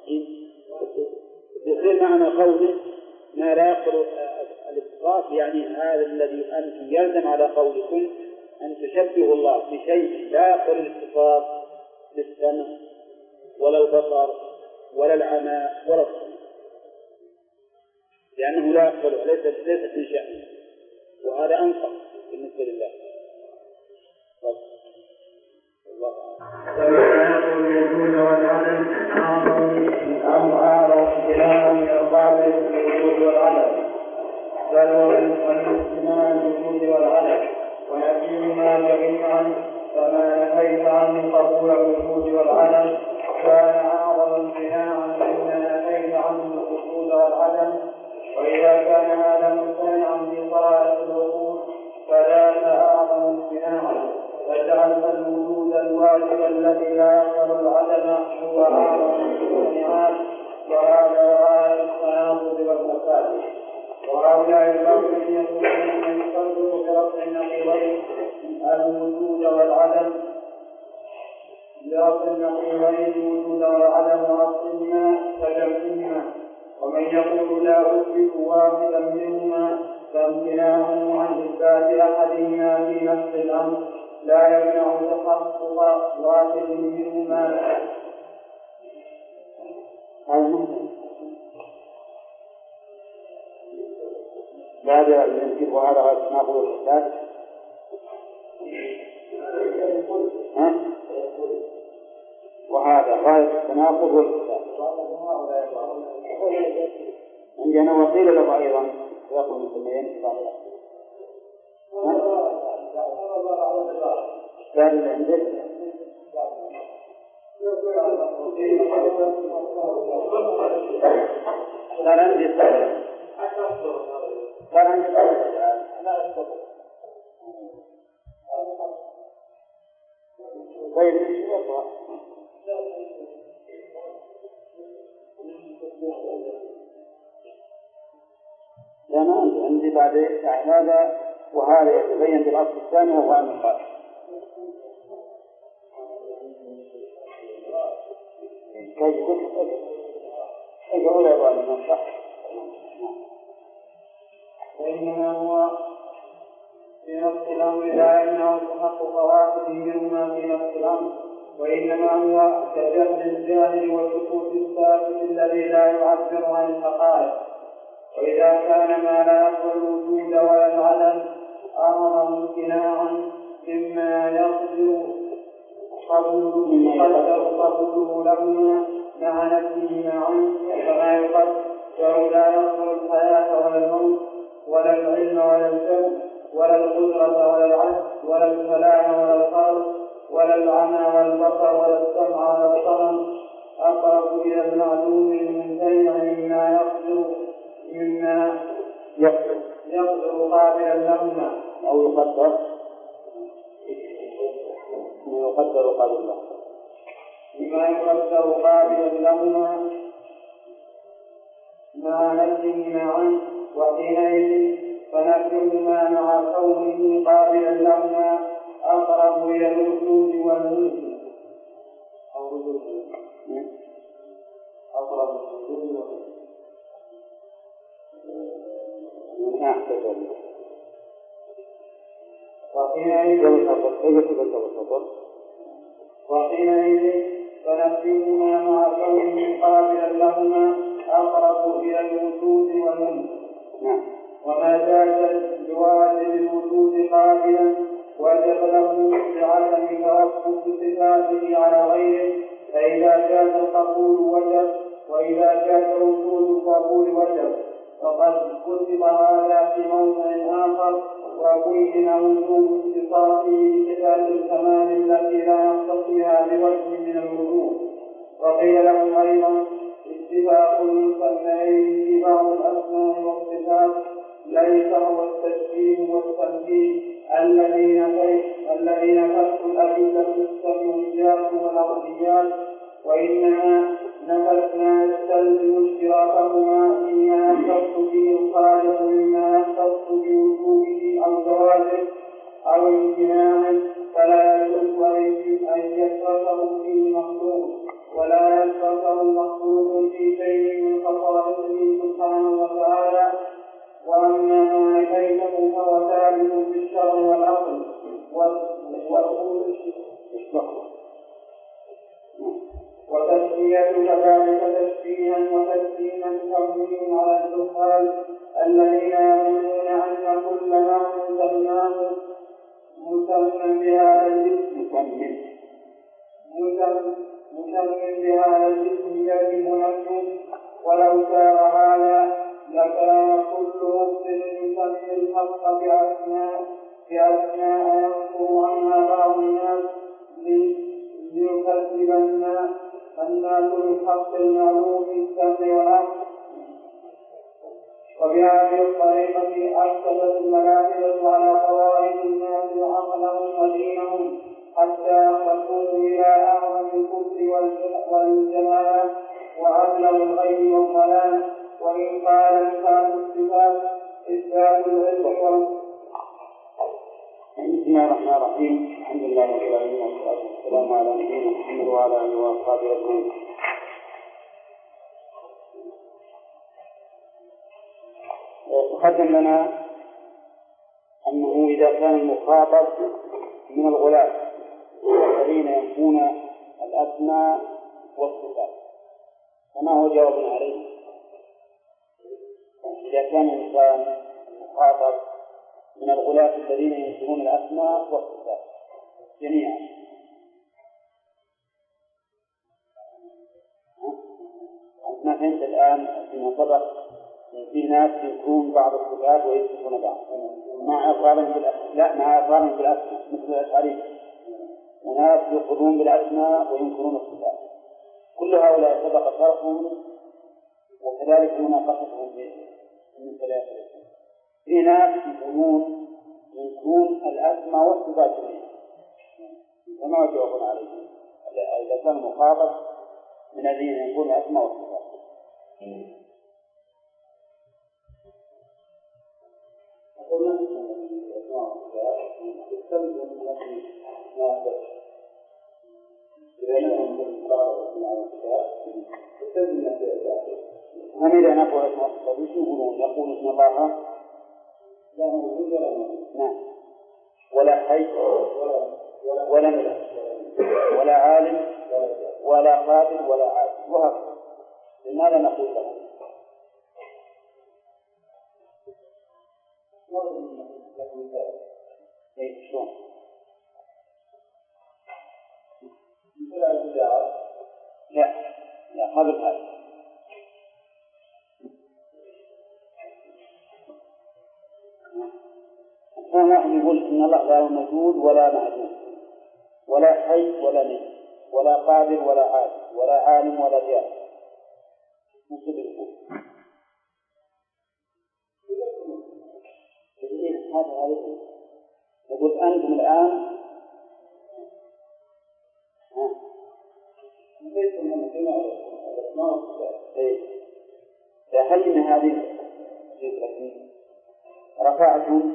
يصير معنى قوله ما لا يقبل الاتصاف، يعني هذا الذي أنتم يلزم على قولكم أن تشبهوا الله بشيء لا يقبل الاتصاف بالسمع ولا البصر ولا العمى ولا الصمت، لأنه لا يقبل ليس ليست من شأنه، وهذا أنقص بالنسبة لله. فالمعنى الوجود والعدم أعظم أعظم اجتماعا من القابل للوجود والعدم، بل هو الاجتماع الوجود والعدم ونفيهما جميعا. فما نفيت عنه قبول الوجود والعدم كان أعظم امتناعا مما نفيت عنه الوجود والعدم. وإذا كان هذا ممتنعا في صلاة الوجود فذاك أعظم امتناعا، فجعلت الوجود الواجب الذي لا يقبل العدم هو أعظم الامتناعات، وهذا غاية التناقض والمفاسد. وهؤلاء الذين يقولون من يفرق برفع النقيضين الوجود والعدم برفع النقيضين الوجود والعدم وأصلهما كجمعهما، ومن يقول لا أثبت واحدا منهما فامتناعه عن إثبات أحدهما في نفس الأمر لا يمنع تحقق واحد منهما. بعد الانكار وهذا غاية التناقض والإثبات. وهذا غاية التناقض والإثبات. عندنا وقيل له أيضا يقول مسلمين في بعض الأحيان. بعد اللي عندك صار عندي صبر صار عندي صبر لا أستطيع. طيب نشوف لا ما عندي عندي بعد هذا وهذا يتبين بالأصل الثاني وهو أن القائل كيف يقول يقول يا أبو من الصح وإنما هو في نفس الأمر لا أنه تحقق واحد منهما في نفس الأمر، وإنما هو كجهل الجاهل وسكوت الساكت الذي لا يعبر عن الحقائق. وإذا كان ما لا يقبل الوجود ولا العدم أمر امتناعا مما يقدر قبوله يقدر قبوله لهما مع نفسهما عنه، كما يقدر لا يقبل الحياة ولا الموت ولا العلم ولا الجهل ولا القدرة ولا العجز ولا الكلام ولا الخلق ولا العمى والبصر ولا السمع ولا الصمم، أقرب إلى المعلوم الممتنع مما يقدر مما يقدر يقدر قابلا لهما أو يقدر يقدر قابلا لهما مما يقدر قابلا لهما مع نفسهما عنه، وحينئذ فنفسهما مع كونه قابلا لهما أقرب إلى الوجود والملك أقرب إلى الوجود والملك من أحسن وحينئذ وحينئذ فنفسهما مع كونه قابلا لهما أقرب إلى الوجود والملك. وما جاز لواجب الوجود قابلا وجب له بعدم توقف صفاته على غيره، فإذا جاز القبول وجب، وإذا جاز وجود القبول وجب. وقد كتب هذا في موضع آخر وبين وجوب اتصافه بصفات الكمال التي لا يختصها بوجه من الوجوه. وقيل له أيضا اتفاق المسميين في بعض الأسماء والصفات ليس هو التشبيه والتمثيل الذين الذين نفوا الأدلة السمعيات والعقليات، وإنما نفت ما يستلزم اشتراكهما فيما يختص به الخالق مما يختص بوجوده أو زواجه أو امتناعه، فلا يجوز أن يشركه فيه مخلوق ولا يشركه مخلوق في شيء من خصائصه سبحانه وتعالى. وأما ما نفيته فهو ثابت في الشرع والعقل والأصول وتسمية كذلك تشبيها وتسليما تمويل على الجهال الذين يظنون أن كل ما سماه مسمى بهذا الاسم مسمى بهذا الاسم يجب نفسه، ولو كان هذا لكان كل مبطل يسمي الحق بأسماء بأسماء ينكر عنها بعض الناس ليكذب الناس الناس بالحق المعلوم في السمع والعقل. وبهذه الطريقة أفسدت الملاحدة على قواعد الناس عقلهم ودينهم حتى يخلصوا إلى أعظم الكفر والجمال وأبلغ الغيب والضلال. وإن قال إثبات الصفات إثبات العلم. بسم الله الرحمن الرحيم، الحمد لله رب العالمين والصلاة والسلام على نبينا محمد وعلى آله وأصحابه أجمعين. تقدم لنا أنه إذا كان المخاطب من الغلاة الذين ينفون الأسماء والصفات فما هو جواب عليه؟ إذا كان الإنسان المخاطب من الغلاة الذين ينكرون الأسماء والصفات جميعا، ما فهمت الآن فيما سبق في ناس ينكرون بعض الصفات ويثبتون بعض مع إقرارهم بالأسماء، لا مع إقرارهم بالأسماء مثل الأشعرية، وناس يقرون بالأسماء وينكرون الصفات. كل هؤلاء سبق شرحهم وكذلك مناقشتهم من ثلاثة. في ناس يقولون ينكرون الأسماء والصفات جميعا، فما جواب عليهم؟ إذا كان مخاطب من الذين يكون أسماء والصفات. قلنا في الأسماء والصفات تستلزم التي ناسب إذا لم يكن مخاطب الأسماء والصفات تستلزم التي هم إذا نقول أسماء والصفات وش يقولون؟ يقول اسم الله لا موجود ولا موجود. نعم. ولا حي ولا ولا ملك ولا عالم ولا قادر ولا عاجز وهكذا. لماذا نقول له؟ اي شلون؟ لا لا قبل هذا كان واحد يقول إن الله لا موجود ولا معدوم ولا حي ولا ميت ولا قادر ولا عاجز ولا عالم ولا جاهل. مش بيقول هذا هذا يقول أنتم الآن ها هل من هذه رفعتم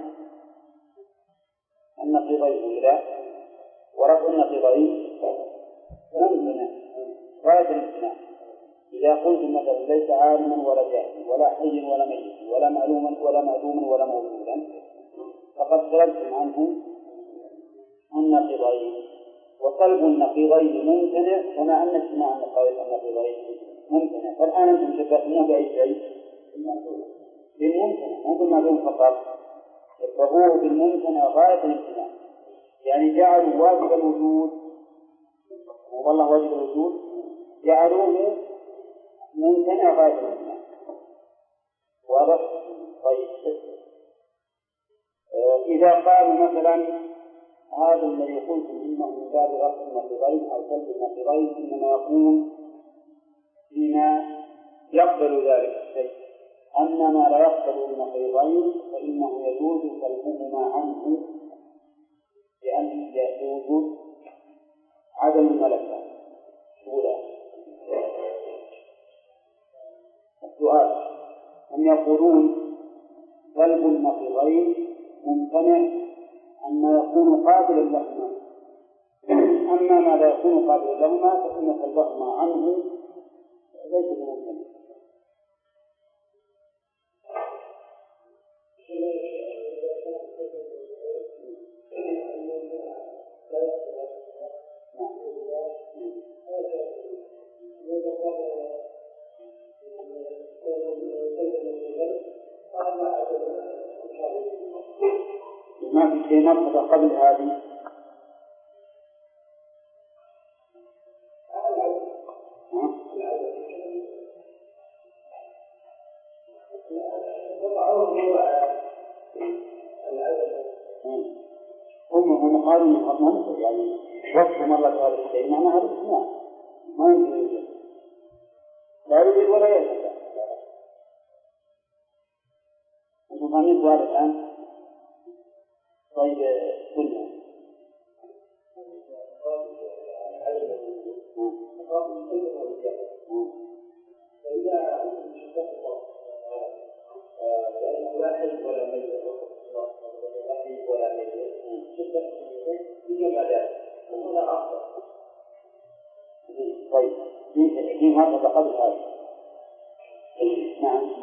النقيضين إلى ورفع النقيضين ممكن غاية الامتناع. إذا قلتم مثلا ليس عالما ولا جاهلا ولا حي ولا ميت ولا معلوما ولا معدوما ولا موجودا فقد سلبتم عنه النقيضين، وطلب النقيضين ممتنع كما أن اجتماع النقيضين ممتنع. فالآن أنتم شبهتموه بأي شيء؟ بالممتنع، مو بالمعلوم فقط، شبهوه بالممتنع غاية الامتناع، يعني جعلوا واجب الوجود والله واجب الوجود جعلوه ممتنع غاية الامتناع. واضح؟ طيب إذا قالوا مثلا هذا الذي قلتم إنه من باب رفع النقيضين أو سلب النقيضين إنما يكون فيما يقبل ذلك الشيء، أما ما لا يقبل النقيضين فإنه يجوز سلبهما عنه لأن لوجود عدم الملكة. أولى السؤال هم يقولون سلب النقيضين ممتنع أما يكون قابلا لهما، أما ما لا يكون قابلا لهما فإن سلبهما عنه ليس بممتنع. ما في شيء مرتبة قبل هذه هم هم قالوا ممكن يعني وصف مرة هذا الشيء معناها الاجتماع ما يمكن يوجد لا يوجد ولا يوجد. أنتم فاهمين هذا الآن؟ طيب كلنا فإذا أنتم شبهتم لأنه لا حي ولا ميت لا حي ولا ميت شبهتم بجمالات وهنا أفضل. طيب في هذا قبل هذا نعم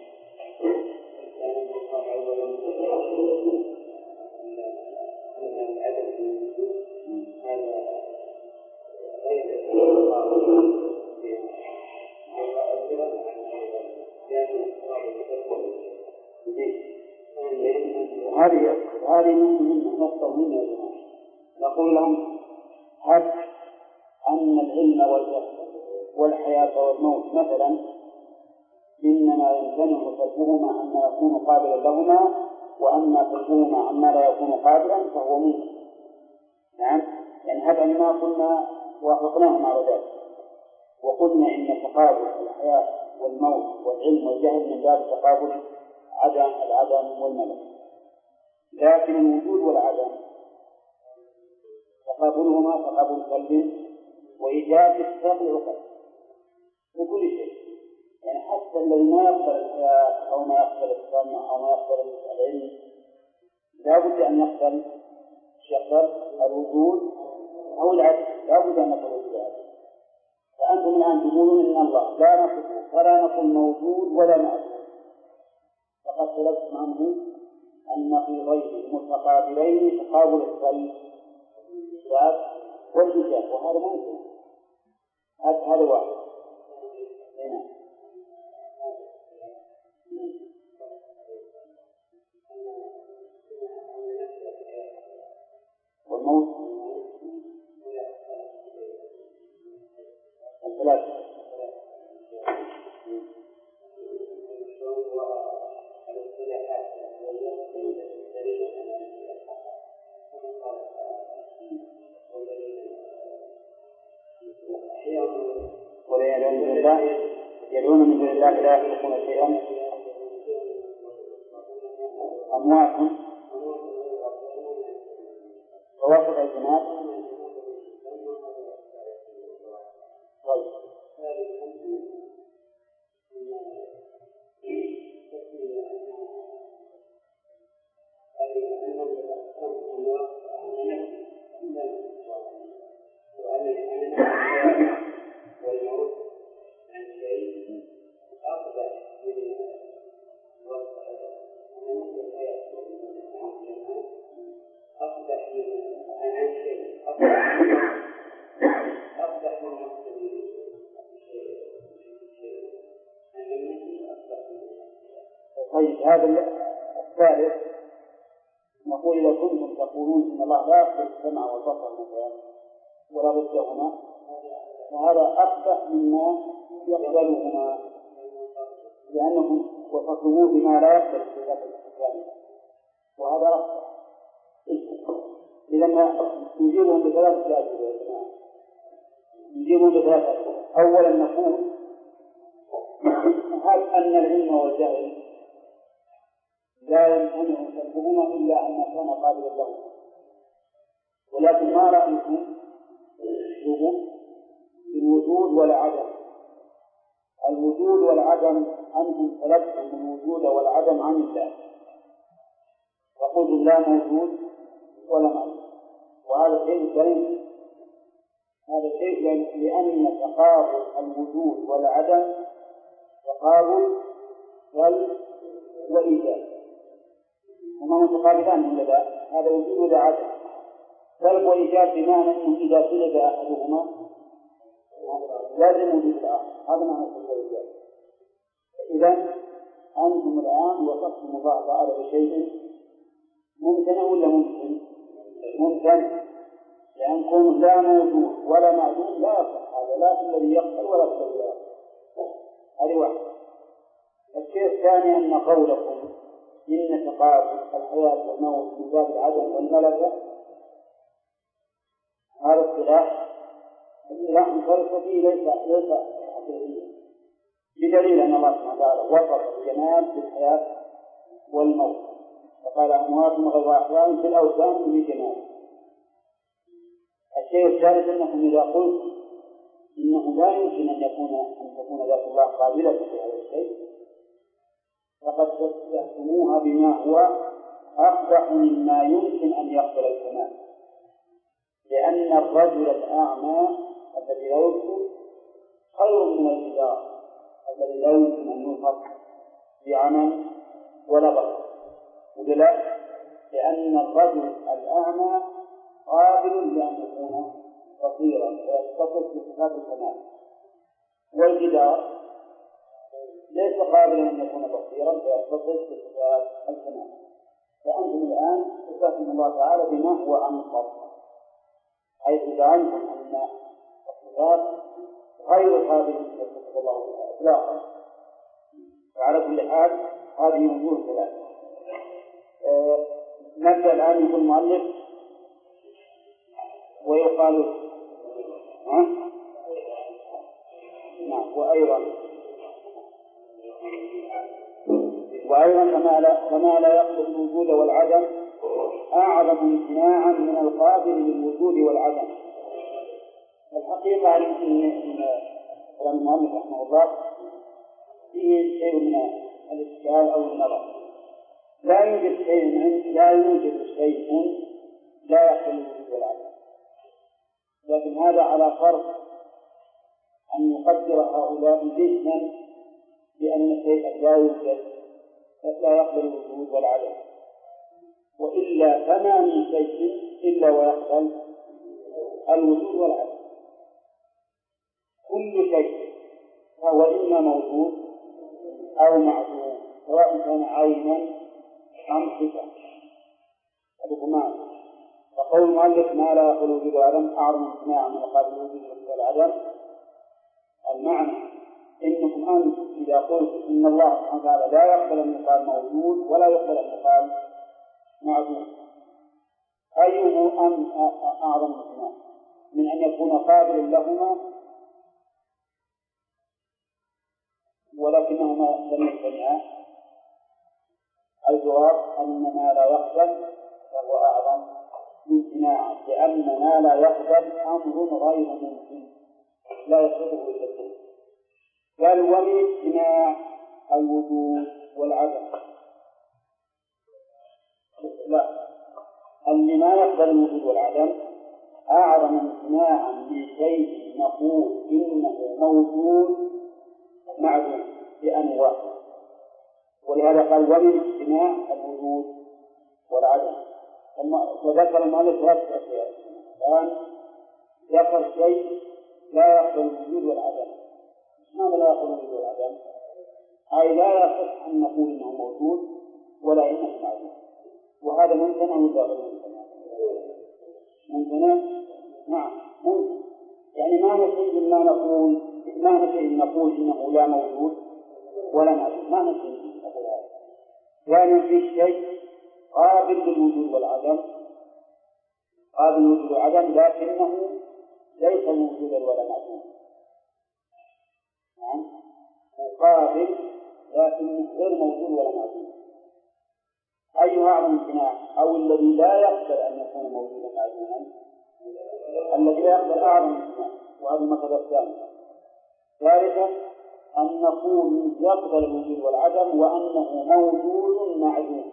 هذه هذه نقطة مهمة يا جماعة. نقول لهم هب أن العلم والحياة والموت مثلا إنما يمتنع سلبهما عما يكون قابلا لهما، وأما سلبهما عما لا يكون قابلا فهو ممكن. نعم يعني هذا ما قلنا وافقناهم على ذلك وقلنا إن تقابل الحياة والموت والعلم والجهل من باب تقابل عدم العدم والملك، لكن الوجود والعدم تقابلهما تقابل سلب وإيجاب اتفاق العقل بكل شيء. يعني حتى الذي ما يقبل الحياة أو ما يقبل السمع أو ما يقبل العلم لا بد أن يقبل يقبل الوجود أو العدم، لا بد أن يقبل الوجود. فأنتم الآن تقولون إن الله لا نقول ولا نقول موجود ولا معدوم، فقد ثبت عنه أن في غير متقابلين تقابل الصلب والإيجاب، وهذا ما يمكن. هذا واحد هنا. والموت الثلاثة ولا يدعون من الله يدعون من دون الله لا يخلقون شيئا أموات ووصف الجماعات. طيب والموت عن شيء أقبح من أقبح من عن شيء أقبح من نفس طيب هذا الثالث نقول إذا كنتم تقولون إن الله لا يقبل السمع والبصر مثلا ولا ضدهما فهذا أقبح مما يقبلهما، لأنهم وصفوه بما لا يقبل في ذات الاستقلال، وهذا أقبح. إذا ما نجيبهم بثلاثة أجوبة يا جماعة، نجيبهم بثلاثة أجوبة. أولا نقول هل أن العلم والجهل لا يمكنه سلبهما إلا أن كان قابلا له، ولكن ما رأيكم الوجود والعدم؟ الوجود والعدم أنتم سلبتم الوجود والعدم عن الله، فقلتم لا موجود ولا معدوم، وهذا شيء كريم. هذا شيء لأن تقابل الوجود والعدم تقابل سلب وإيجاب، هما متقابلان ولا لا؟ هذا وجود ولا عدم، سلب وإيجاب بمعنى أنه إذا سلب أحدهما لازم وجود الآخر، هذا معنى سلب وإيجاب. إذا أنتم الآن وصفتم الله تعالى بشيء ممكن ولا ممكن؟ ممكن، لأن كون لا موجود ولا معدوم لا يصح، هذا لا في الذي يقبل ولا في الذي لا يقبل. هذه واحدة. الشيء الثاني أن قولكم إن تقابل الحياة والموت من باب العدم والملكة هذا اصطلاح اصطلاح فلسفي ليس ليس حقيقيا، بدليل أن الله سبحانه وتعالى وصف الجمال بالحياة والموت، فقال أموات غير أحياء في الأوثان بجمال. الشيء الثالث أنكم إذا قلت إنه لا يمكن أن يكون أن تكون ذات الله قابلة في هذا الشيء فقد تسموها بما هو أقبح مما يمكن أن يقبل الكمال، لأن الرجل الأعمى الذي لا يبصر خير من الجدار الذي لا يمكن أن يوصف بعمل ولا بصر، ولا لأن الرجل الأعمى قابل لأن يكون بصيرا ويتصف بصفات الكمال، والجدار ليس قابلا أن يكون بصيرا ويتصف بصفات الكمال. فأنتم الآن تستثنون الله تعالى بما هو أنصف، حيث زعمتم أن الصفات غير قابلة أن يتصف الله بها إطلاقا. وعلى كل حال هذه وجوه ثلاثة. أه نبدأ الآن يقول المؤلف ويقال ها؟ نعم. وأيضا وأيضا كما لا, كما لا يقبل الوجود والعدم أعظم امتناعا من القابل للوجود والعدم، الحقيقة أن كلام المؤلف رحمه الله فيه شيء من الإشكال أو النظر. لا يوجد شيء لا يوجد شيء لا يقبل الوجود والعدم، لكن هذا على فرض أن يقدر هؤلاء ذهنا بأن شيئا لا يوجد لا يقبل الوجود والعدم، وإلا فما من شيء إلا ويقبل الوجود والعدم. كل شيء فهو إما موجود أو معدوم، سواء كان عينا أم صفة. فقول المؤلف ما لا يقبل الوجود والعدم أعظم اجتماعا من مقابل الوجود والعدم، المعنى إنكم أنتم إذا قلت إن الله سبحانه وتعالى لا يقبل أن يقال موجود ولا يقبل أن يقال معدوم، أيه أم أعظم اجتماع من أن يكون قابلا لهما ولكنهما لم يجتمعا؟ الجواب أن ما لا يقبل فهو أعظم امتناعا، لأن ما لا يقبل أمر غير ممكن لا يقبله إلا الله. قال ومن اجتماع الوجود والعدم، لا، اللي ما يقبل الوجود والعدم أعظم امتناعا من شيء نقول إنه موجود معدوم بأنواع. ولهذا قال ومن اجتماع الوجود والعدم. وذكر المؤلف ثلاثة أشياء، الآن ذكر شيء لا يقبل الوجود والعدم. ماذا لا يقبل الوجود والعدم؟ أي لا يصح أن نقول إنه موجود ولا إنه معدوم، وهذا ممتنع ولا غير ممتنع؟ ممتنع؟ نعم ممكن. يعني ما نشيء ما نقول ما نشيء نقول إنه لا موجود ولا معدوم، ما نشيء نقول هذا. يعني في شيء قابل للوجود والعدم، قابل للوجود والعدم لكنه ليس موجودا ولا معدوما. نعم، مقابل لكنه غير موجود ولا معدوم. أيها أعظم امتناع؟ أو الذي لا يقبل أن يكون موجودا معدوما؟ الذي لا يقبل أعظم امتناع، وهذا المثل الثاني. ثالثا أن نقول يقبل الوجود والعدم وأنه موجود معدوم،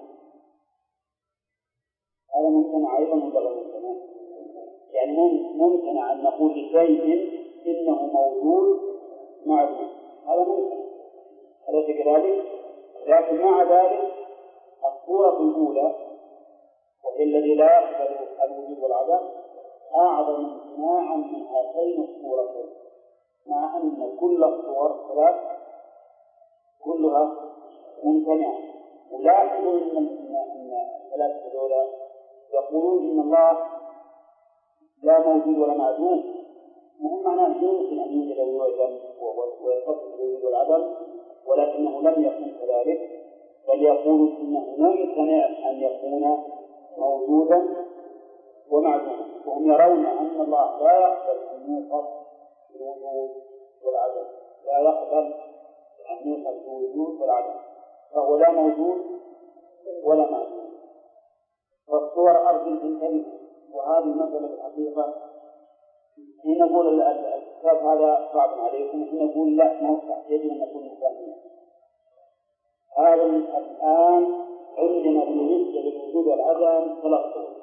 هذا ممتنع أيضا ولا غير ممتنع؟ يعني ممتنع أن نقول لشيء إنه موجود معدوم، هذا ممتنع، أليس كذلك؟ لكن مع ذلك الصورة الأولى وهي الذي لا يقبل الوجود والعدم أعظم امتناعا من هاتين الصورتين، مع أن كل الصور ثلاث كلها ممتنعة. ولاحظوا أن الثلاثة الأولى يقولون إن الله لا موجود ولا معدوم، وهم معناه يمكن أن يوجد ويعدم ويتصف بالوجود والعدم، ولكنه لم يكن كذلك، بل يقولون إنه ممتنع أن يكون موجودا ومعدوما، وهم يرون أن الله لا يقبل أن يوصف بالوجود والعدم، لا يقبل أن يوصف بالوجود والعدم، فهو لا موجود ولا معدوم. فالصور أرجل تنتبه، وهذه المسألة الحقيقة حين نقول الكتاب هذا صعب عليكم، حين نقول لا موسع يجب أن نكون مفاهيم. هذا الآن عندنا بالنسبة للوجود والعدم ثلاث صور،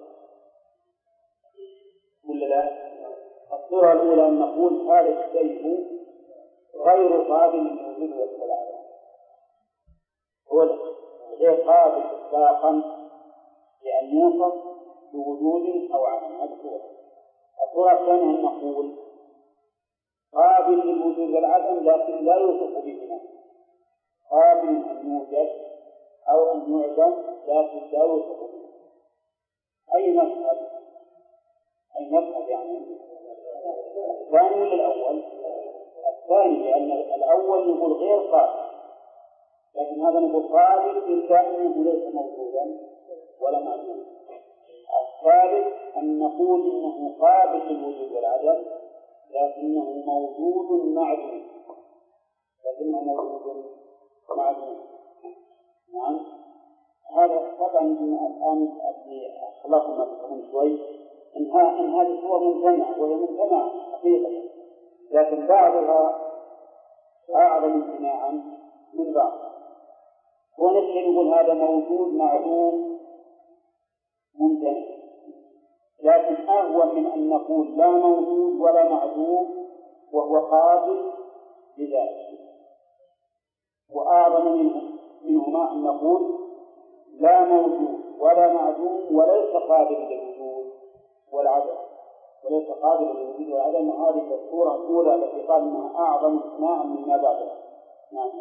ولا لا؟ الصورة الأولى أن نقول هذا الشيء غير قابل للوجود والعدم، هو غير قابل إطلاقا لأن يوصف بوجود أو عدم. هذه الصورة. الصورة الثانية أن نقول قابل للوجود والعدم لكن لا يوصف بهما، قابل أن يوجد أو أن يعدم لكن لا يوصف به. أي مذهب؟ أي مذهب يعني؟ الثاني ولا الأول؟ الثاني، لأن الأول نقول غير قابل، لكن هذا نقول قابل إلا أنه ليس موجودا ولا معدوم. الثالث أن نقول إنه قابل للوجود والعدم لكنه موجود معدوم، لكنه موجود معدوم. نعم، هذا طبعا الآن اللي أخلقنا من شوي إن هذه الصور ممتنعة، وهي ممتنعة حقيقة، لكن بعضها أعظم امتناعا من بعض. ونحن نقول هذا موجود معدوم ممتنع، لكن أهون من أن نقول لا موجود ولا معدوم وهو قابل لذلك، وأعظم منه منهما أن نقول لا موجود ولا معدوم وليس قابل للوجود والعدم، وليس قابل للوجود والعدم. هذه الصورة الأولى التي قال إنها أعظم امتناعا مما بعدها. نعم.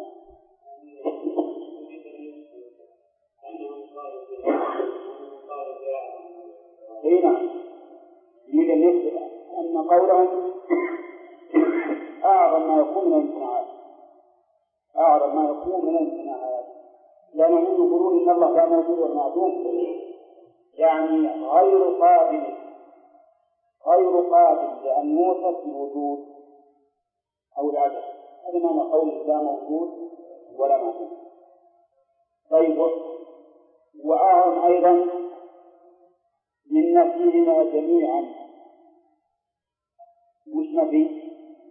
هنا يريد أن يثبت أن قولهم أعظم ما يكون من الامتناعات، أعظم ما يكون من الامتناعات، لأنهم يقولون إن الله لا موجود والمعدوم، يعني غير قابل غير قابل لأن يوصف بالوجود أو العدم. هذا معنى قول لا موجود ولا معدوم. طيب، وأعظم أيضا من نفيهما جميعا. وش نفي؟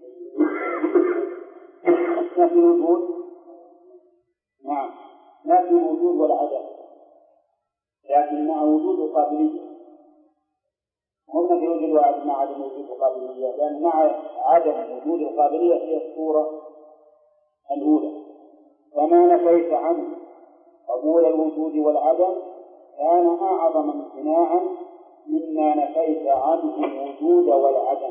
نفي الوجود. نعم، نفي الوجود والعدم، لكن مع وجود القابلية. هم نفي الوجود والعدم مع عدم وجود القابلية، لأن مع عدم وجود القابلية هي الصورة الأولى. فما نفيت عنه قبول الوجود والعدم كان أعظم امتناعا مما نفيت عنه الوجود والعدم.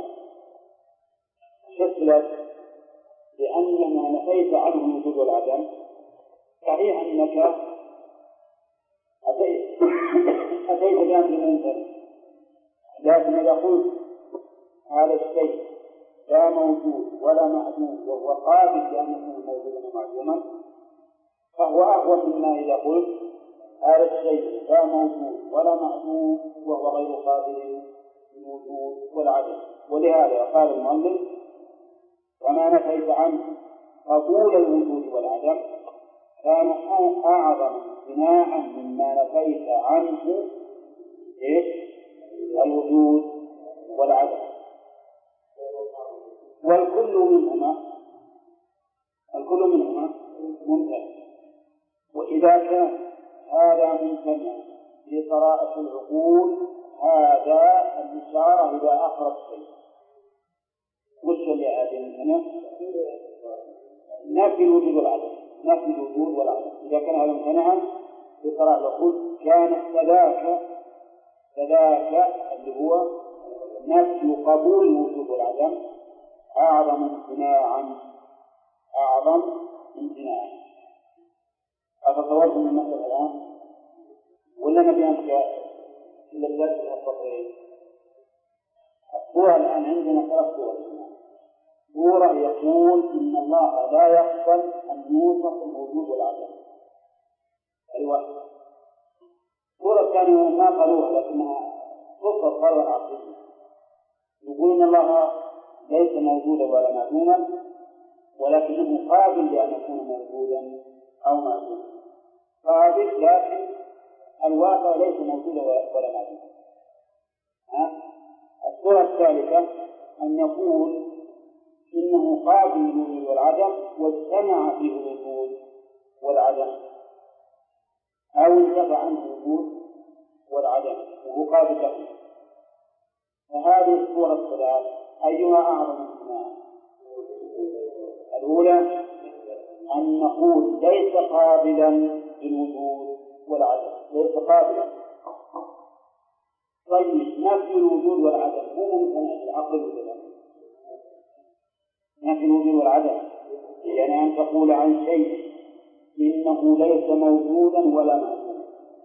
شكلت لأن ما نفيت عنه الوجود والعدم صحيح أنك أتيت أتيت بأمر ممتنع، لكن إذا قلت هذا الشيء لا موجود ولا معدوم وهو قابل لأن يكون موجودا ومعدوما فهو أقوى مما إذا قلت هذا الشيء لا موجود ولا معدوم وهو غير قابل للوجود والعدم. ولهذا قال المؤلف وما نفيت عنه قبول الوجود والعدم كان أعظم امتناعا مما نفيت عنه إيش؟ الوجود والعدم. والكل منهما الكل منهما ممتنع. وإذا كان هذا ممتنع لقراءة العقول هذا الإشارة إلى أقرب شيء. وش اللي هذا ممتنع؟ نفي الوجود والعدم، نفي الوجود والعدم. إذا كان هذا ممتنعا لقراءة العقول كان كذاك كذاك اللي هو نفي قبول الوجود والعدم أعظم امتناعا أعظم امتناعا. أتصوركم من مثل الآن ولا نبي أمشي إلا الدرس والتطوير؟ الصورة الآن عندنا ثلاث صور. صورة يقول إن الله لا يقبل أن يوصف الوجود والعدم، الواحد. صورة كانوا ما قالوها لكنها صفة قالوا عقلية، يقول إن الله ليس موجودا ولا معدوما ولكنه قابل لأن يكون موجودا أو معدوما، قابل لكن الواقع ليس موجودا ولا معدوما. الصورة الثالثة أن يقول إنه قابل للوجود والعدم واجتمع فيه الوجود والعدم، أو انتفع عنه الوجود والعدم وهو قابل له. فهذه الصورة الثلاث أيها أعظم امتناعا؟ الأولى أن نقول ليس قابلا للوجود والعدم، ليس قابلا. طيب، نفي الوجود والعدم هو ممتنع العقل والكلام. نفي الوجود والعدم يعني أن تقول عن شيء إنه ليس موجودا ولا معدوما،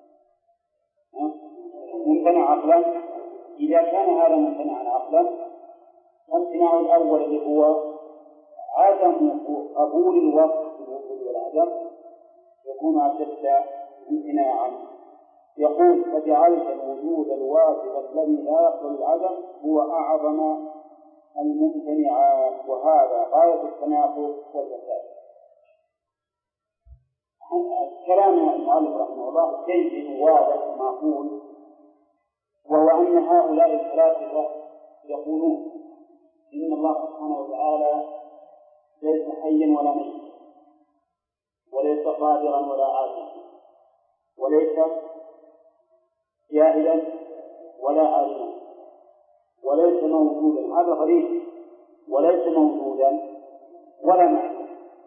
ممتنع عقلا. إذا كان هذا ممتنعا عقلا فامتناع الأول اللي هو عدم قبول الوصف بالوجود والعدم يكون أشد امتناعا. يقول فجعلت الوجود الواجب الذي لا يقبل العدم هو أعظم الممتنعات، وهذا غاية التناقض والفساد. كلام المؤلف رحمه الله جيد واضح معقول، وهو أن هؤلاء الثلاثة يقولون إن الله سبحانه وتعالى ليس حيا ولا ميتا، وليس قادرا ولا عاجزا، وليس جاهلا ولا عالما، وليس موجودا. هذا غريب، وليس موجودا ولا معلوما،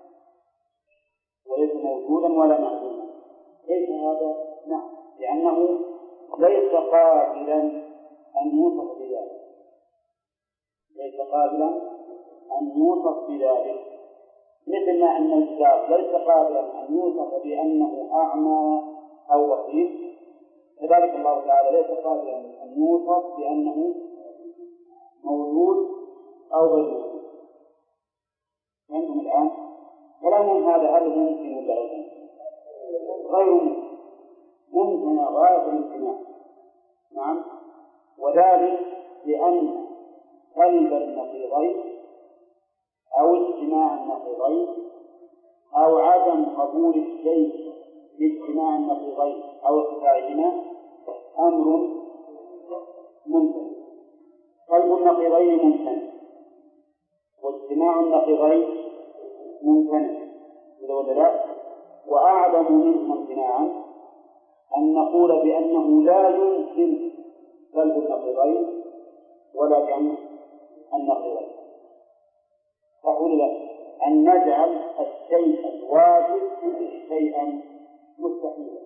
وليس موجودا ولا معلوما. كيف هذا؟ نعم، لأنه ليس قابلا أن يوصف بذلك، ليس قابلا أن يوصف بذلك، مثل ما أن الكتاب ليس قابلا أن يوصف بأنه أعمى أو بصير، كذلك الله تعالى ليس قابلا أن يوصف بأنه موجود أو غير موجود. فهمتم الآن؟ كلام هذا هل ممكن ولا غير ممكن؟ ممكن غاية الامتناع. نعم، وذلك لأن قلب النقيضين أو اجتماع النقيضين أو عدم قبول الشيء باجتماع النقيضين أو ارتفاعهما أمر ممكن. قلب النقيضين ممكن، واجتماع النقيضين ممكن، ولا لا؟ وأعظم منه امتناعا أن نقول بأنه لا يمكن قلب النقيضين ولا جمع النقيضين. فأقول لك أن نجعل الشيء الواجب شيئا مستحيلا.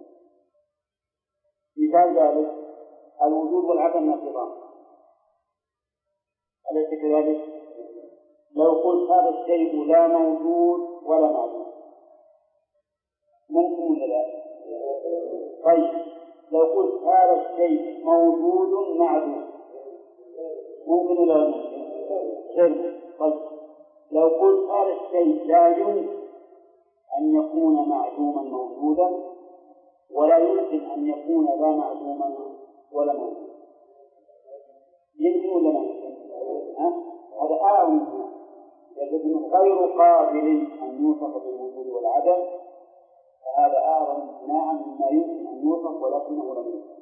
مثال ذلك الوجود والعدم نقيضان، أليس كذلك؟ لو قلت هذا الشيء لا موجود ولا معدوم ممكن ولا لا؟ طيب لو قلت هذا الشيء موجود معدوم ممكن ولا لا ممكن؟ طيب لو قلت هذا الشيء لا يمكن أن يكون معدوما موجودا ولا يمكن أن يكون لا معدوما ولا موجودا، يمكن ولا لا يمكن؟ هذا أعظم لكنه غير قابل أن يوصف بالوجود والعدم، فهذا أعظم امتناعا مما يمكن أن يوصف ولكنه لم يوصف.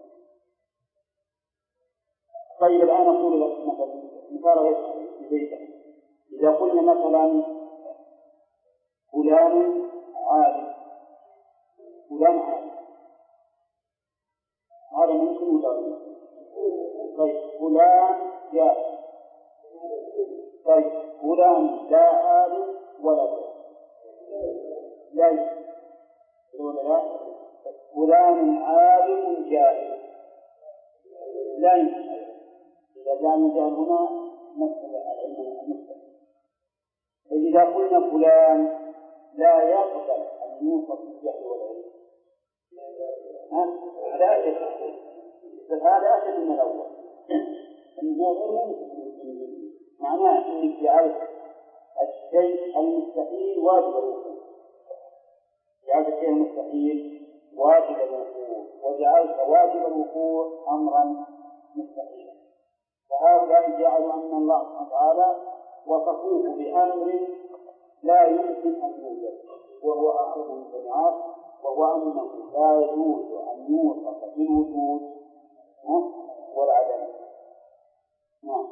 طيب الآن أقول لك مثلا مثال غير في بيتك، إذا قلنا مثلا فلان عالم، فلان عالم، هذا ممكن ولا ممكن؟ طيب فلان جاهل، طيب فلان لا عالم ولا جاهل، لا يمكن ولا لا؟ فلان عالم جاهل لا يمكن. إذا جاء الجهل هنا مسألة العلم المستقيم. إذا قلنا فلان لا يقبل أن يوصف بالجهل والعلم هذا أشد، هذا أشد من الأول. معناه أنك جعلت الشيء المستحيل واجب الوقوع، جعلت الشيء المستحيل واجب الوقوع وجعلت واجب الوقوع أمرا مستحيلا. فهؤلاء جعلوا أن الله سبحانه وتعالى وصفوه بأمر لا يمكن أن يوجد، وهو أعظم الجماعات، وهو أنه لا يجوز أن يوصف بالوجود والعدم. نعم.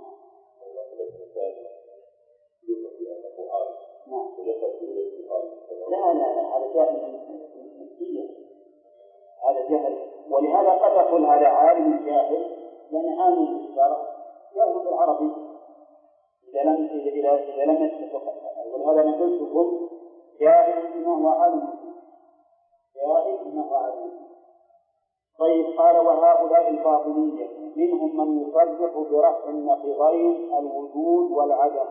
نعم. لا لا لا هذا جهل مسكين، هذا جهل. ولهذا قد أقول هذا عالم جاهل، لأن عالم بالشرع جاهل بالعربي إذا لم إذا إذا لم يتفق. ولهذا أنا قلت لكم جاهل بما هو عالم، جاهل بما هو عالم. طيب قال وهؤلاء الباطنية منهم من يصرح برفع النقيضين الوجود والعدم.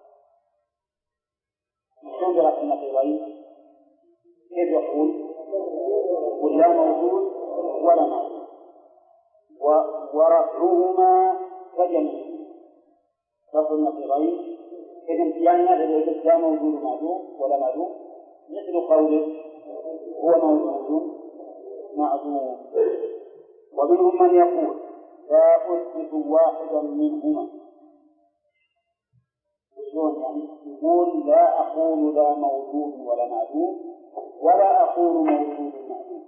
شو برفع النقيضين؟ كيف يقول؟ يقول لا موجود ولا معدوم، ورفعهما كجميع رفع النقيضين يعني هذا الذي لا موجود معدوم ولا معدوم، مثل قوله هو موجود معدوم. ومنهم من يقول لا أثبت واحدا منهما، شلون يعني؟ يقول لا أقول لا موجود ولا معدوم ولا أقول موجود معدوم،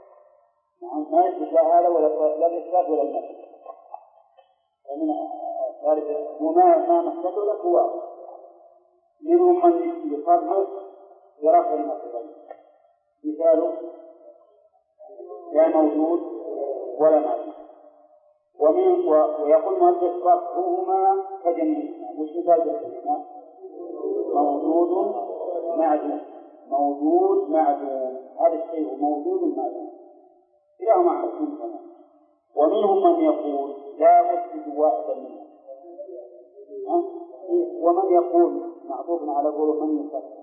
ما يثبت لا هذا ولا لا الإثبات ولا النفي. ومن وما ما مثلته لك هو منهم من يصرف برفع النقيضين مثاله لا موجود ولا معدوم ومن ويقول مؤلف رفعهما كجميعهما وش مثال جميعهما موجود معدوم موجود معدوم هذا الشيء موجود معدوم كلاهما حكم تمام. ومنهم من يقول لا أثبت واحدا منهم ومن يقول معروف على قول من يصدق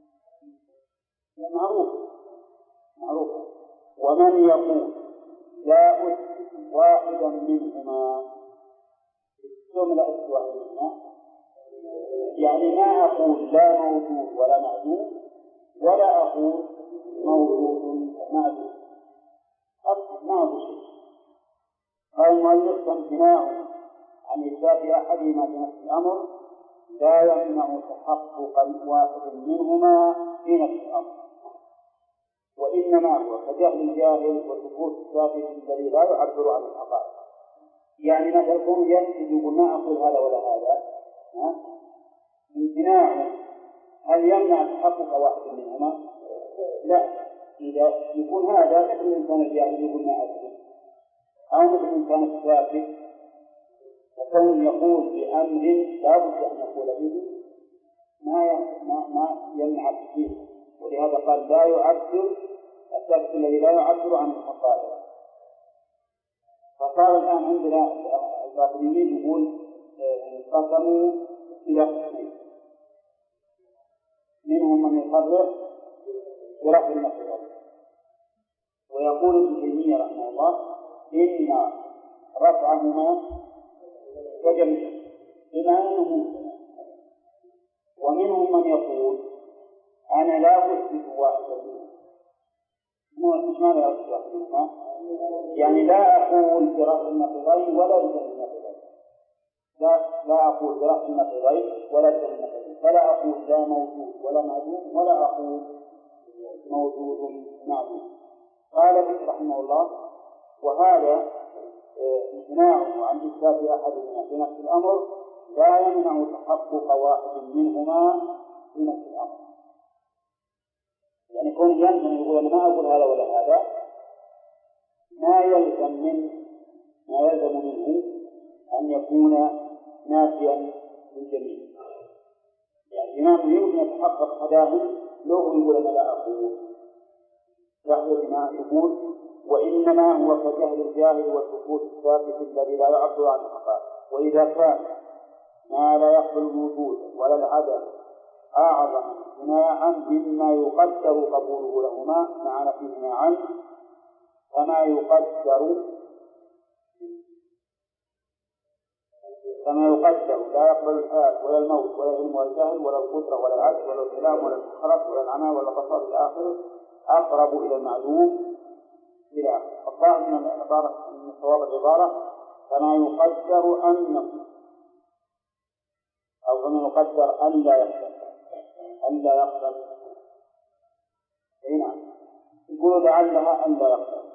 معروف معروف ومن يقول لا أثبت واحدا منهما ثم لا أثبت واحدا منهما يعني ما أقول لا موجود ولا معدوم ولا أقول موجود معدوم أصبح ما أقول شيء. قال المؤلف امتناع عن إثبات أحدهما في نفس الأمر لا يمنع تحقق واحد منهما في نفس الأمر وإنما هو كجهل الجاهل وسكوت الساكت الذي لا يعبر عن الحقائق. يعني مثلا كون يكتب يقول ما أقول هذا ولا هذا امتناع هل يمنع تحقق واحد منهما؟ لا. إذا يكون هذا مثل الإنسان الجاهل يقول ما أدري أو مثل الإنسان الساكت وكون يقول بأمر لا بد أن يقول به ما ما ما يمنع فيه. ولهذا قال لا يعبر الساكت الذي لا يعبر عن الحقائق. فصار الآن عندنا الباطنيين يقول انقسموا إلى قسمين منهم من يصرف برفع النقيض ويقول ابن تيمية رحمه الله إن رفعهما كجميع بما أنه ممكن. ومنهم من يقول أنا لا أثبت واحدا منهما مش معنى لا أثبت واحدا منهما يعني لا أقول برفع النقيضين ولا بجمع النقيضين لا لا أقول برفع النقيضين ولا بجمع النقيضين فلا أقول لا موجود ولا معدوم ولا أقول موجود معدوم. قال ابن رحمه الله وهذا امتناعه عن إثبات أحدهما في نفس الأمر لا يمنع تحقق واحد منهما في نفس الأمر. يعني كون يمكن يقول أنا ما أقول هذا ولا هذا ما يلزم من ما يلزم منه أن يكون نافيا للجميع. يعني الإمام يمكن يتحقق هداه لو يقول أنا لا أقول يحيى بما يقول وإنما هو كجهل الجاهل والسكوت الساكت الذي لا يعبر عن الحقائق. وإذا كان ما لا يقبل الوجود ولا العدم أعظم امتناعا مما يقدر قبوله لهما مع نفيهما عنه كما يقدر كما يقدر لا يقبل الحياة ولا الموت ولا العلم ولا الجهل ولا القدرة ولا العجز ولا الكلام ولا الخرق ولا العمى ولا البصر إلى آخره أقرب إلى المعلوم إلى آخره. الظاهر من العبارة من صواب العبارة كما يقدر أنه أو كما يقدر أن لا يقبل أن لا يقبل هنا يقول لعلها أن لا يقبل.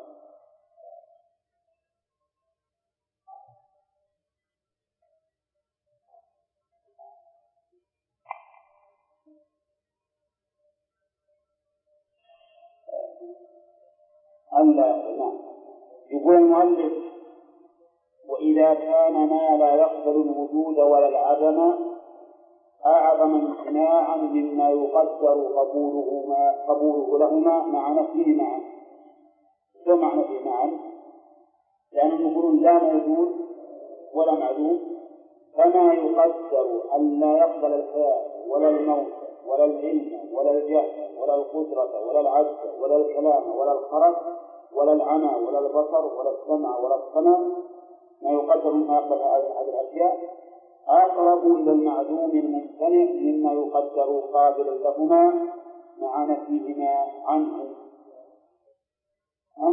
أن لا يقبل. يقول المؤلف وإذا كان ما لا يقبل الوجود ولا العدم أعظم امتناعا مما يقدر قبوله ما قبوله لهما مع نفيه معا. شو معنى نفيه معا؟ لأنهم يقولون لا موجود ولا معلوم فما يقدر أن لا يقبل الحياة ولا الموت ولا العلم ولا الجهل ولا القدرة ولا العجز ولا الكلام ولا الخرق ولا العمى ولا البصر ولا السمع ولا السمع ما يقدر ما يقبل هذه الأشياء أقرب إلى المعدوم الممتنع مما يقدر قابلا لهما مع نفيهما عنه. ها؟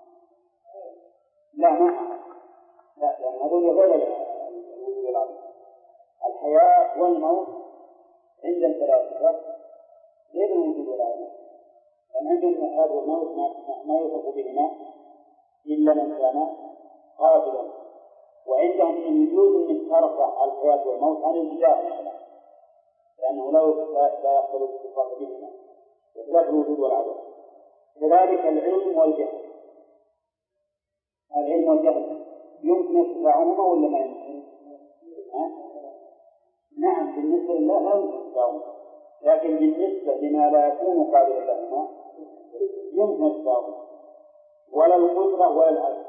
لا ما لا لأن هذول غير الوجود العدم. الحياة والموت عند الفلاسفة غير الوجود والعدم. لأن عندهم الحياة والموت ما, ما يوصف بهما إلا من كان قابلا وعندهم أن يجوز أن ترفع الحياة والموت عن الجدار مثلا، لأنه لا لا يقبل الاتصال بهما بخلاف الوجود والعدم. كذلك العلم والجهل، العلم والجهل يمكن ارتفاعهما ولا ما يمكن؟ ها؟ نعم بالنسبة لله لا يمكن ارتفاعهما، لكن بالنسبة لما لا يكون قابلا لهما يمكن ارتفاعهما، ولا القدرة ولا العدم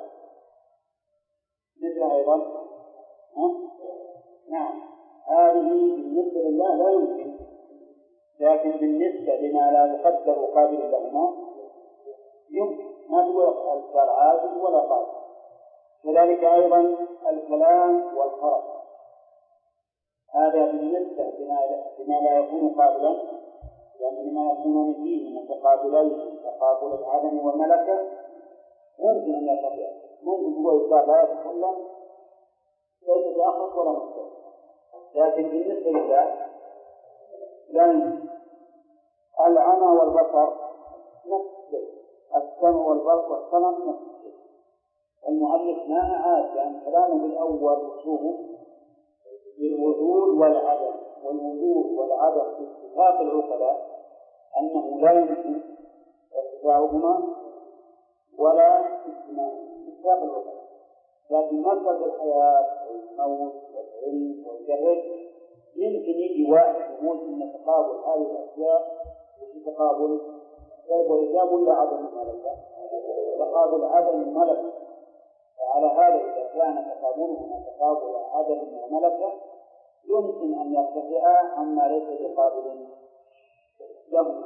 مثل أيضا. ها؟ نعم هذه بالنسبة لله لا يمكن، لكن بالنسبة لما لا يقدر قابلا لهما يمكن، ما هو الكلام عاجز ولا قادر. كذلك أيضا الكلام والخرق، هذا بالنسبة لما لا يكون قابلا، يعني لما يكون فيه متقابلين تقابل العدم والملكة ممكن أن يرتفع، ممكن هو يصاب لا يتكلم ليس بأخص ولا مختلف، لكن بالنسبة لله لا يمكن. العمى والبصر نفس الشيء، السمع والبصر والسمع نفس الشيء. المؤلف ما أعاد يعني كلامه بالأول وشوفه بالوجود والعدم، والوجود والعدم في اتفاق العقلاء أنه لا يمكن ارتفاعهما ولا اجتماعهما اتفاق العقلاء، لكن مسألة الحياة والموت والعلم والجهل يمكن يجي واحد يقول إن تقابل هذه الأشياء وفي تقابل والإجابة ولا عدم الملكة، تقابل عدم الملكة. وعلى هذا إذا كان تقابلهما تقابل عدم وملكة يمكن أن يرتفعا عما ليس بقابل له.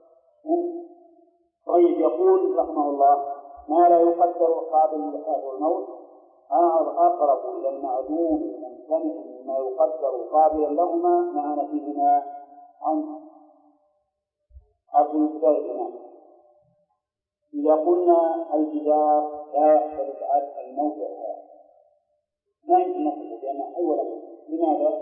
طيب يقول رحمه الله ما لا يقدر قابل للحياة والموت أقرب إلى المعدوم الممتنع مما يقدر قابلا لهما مع نفيهما عنه. أقول كذلك إذا قلنا الجدار لا يختلف عن الموت والحياة ما يمكن نقول بأنه حي ولا ميت. لماذا؟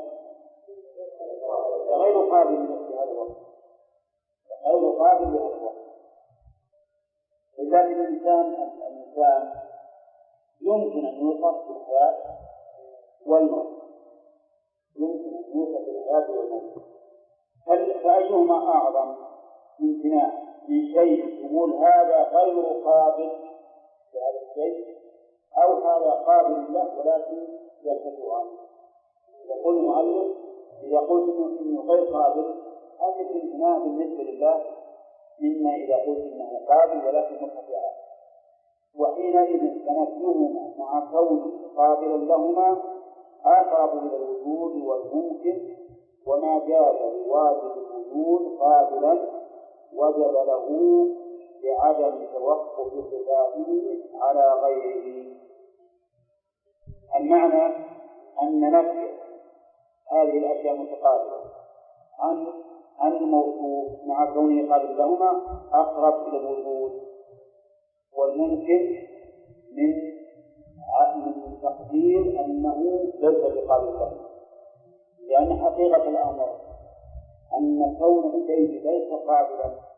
غير قابل لهذا الوقت، غير قابل لهذا الوقت. لذلك الإنسان الإنسان يمكن أن يوصف بالحياة والموت، يمكن أن يوصف بالحياة والموت. فأيهما أعظم امتناع من شيء يقول هذا غير قابل لهذا الشيء، أو هذا قابل له ولكن يرتفع عنه؟ يقول المؤلف إذا قلت إنه غير قابل هذا الامتناع بالنسبة لله مما إذا قلت إنه قابل ولكن مرتفع، وحينئذ فنفيهما مع كونه قابلا لهما أقرب إلى الوجود والممكن، وما جاز لواجب الوجود قابلا وجب له بعدم توقف صفاته على غيره. المعنى أن نفي هذه الأشياء متقابلة عن عن الموصوف مع كونه قابل لهما أقرب إلى الوجود والممكن من من تقدير أنه ليس بقابل لهما، لأن حقيقة الأمر أن كون الشيء ليس قابلا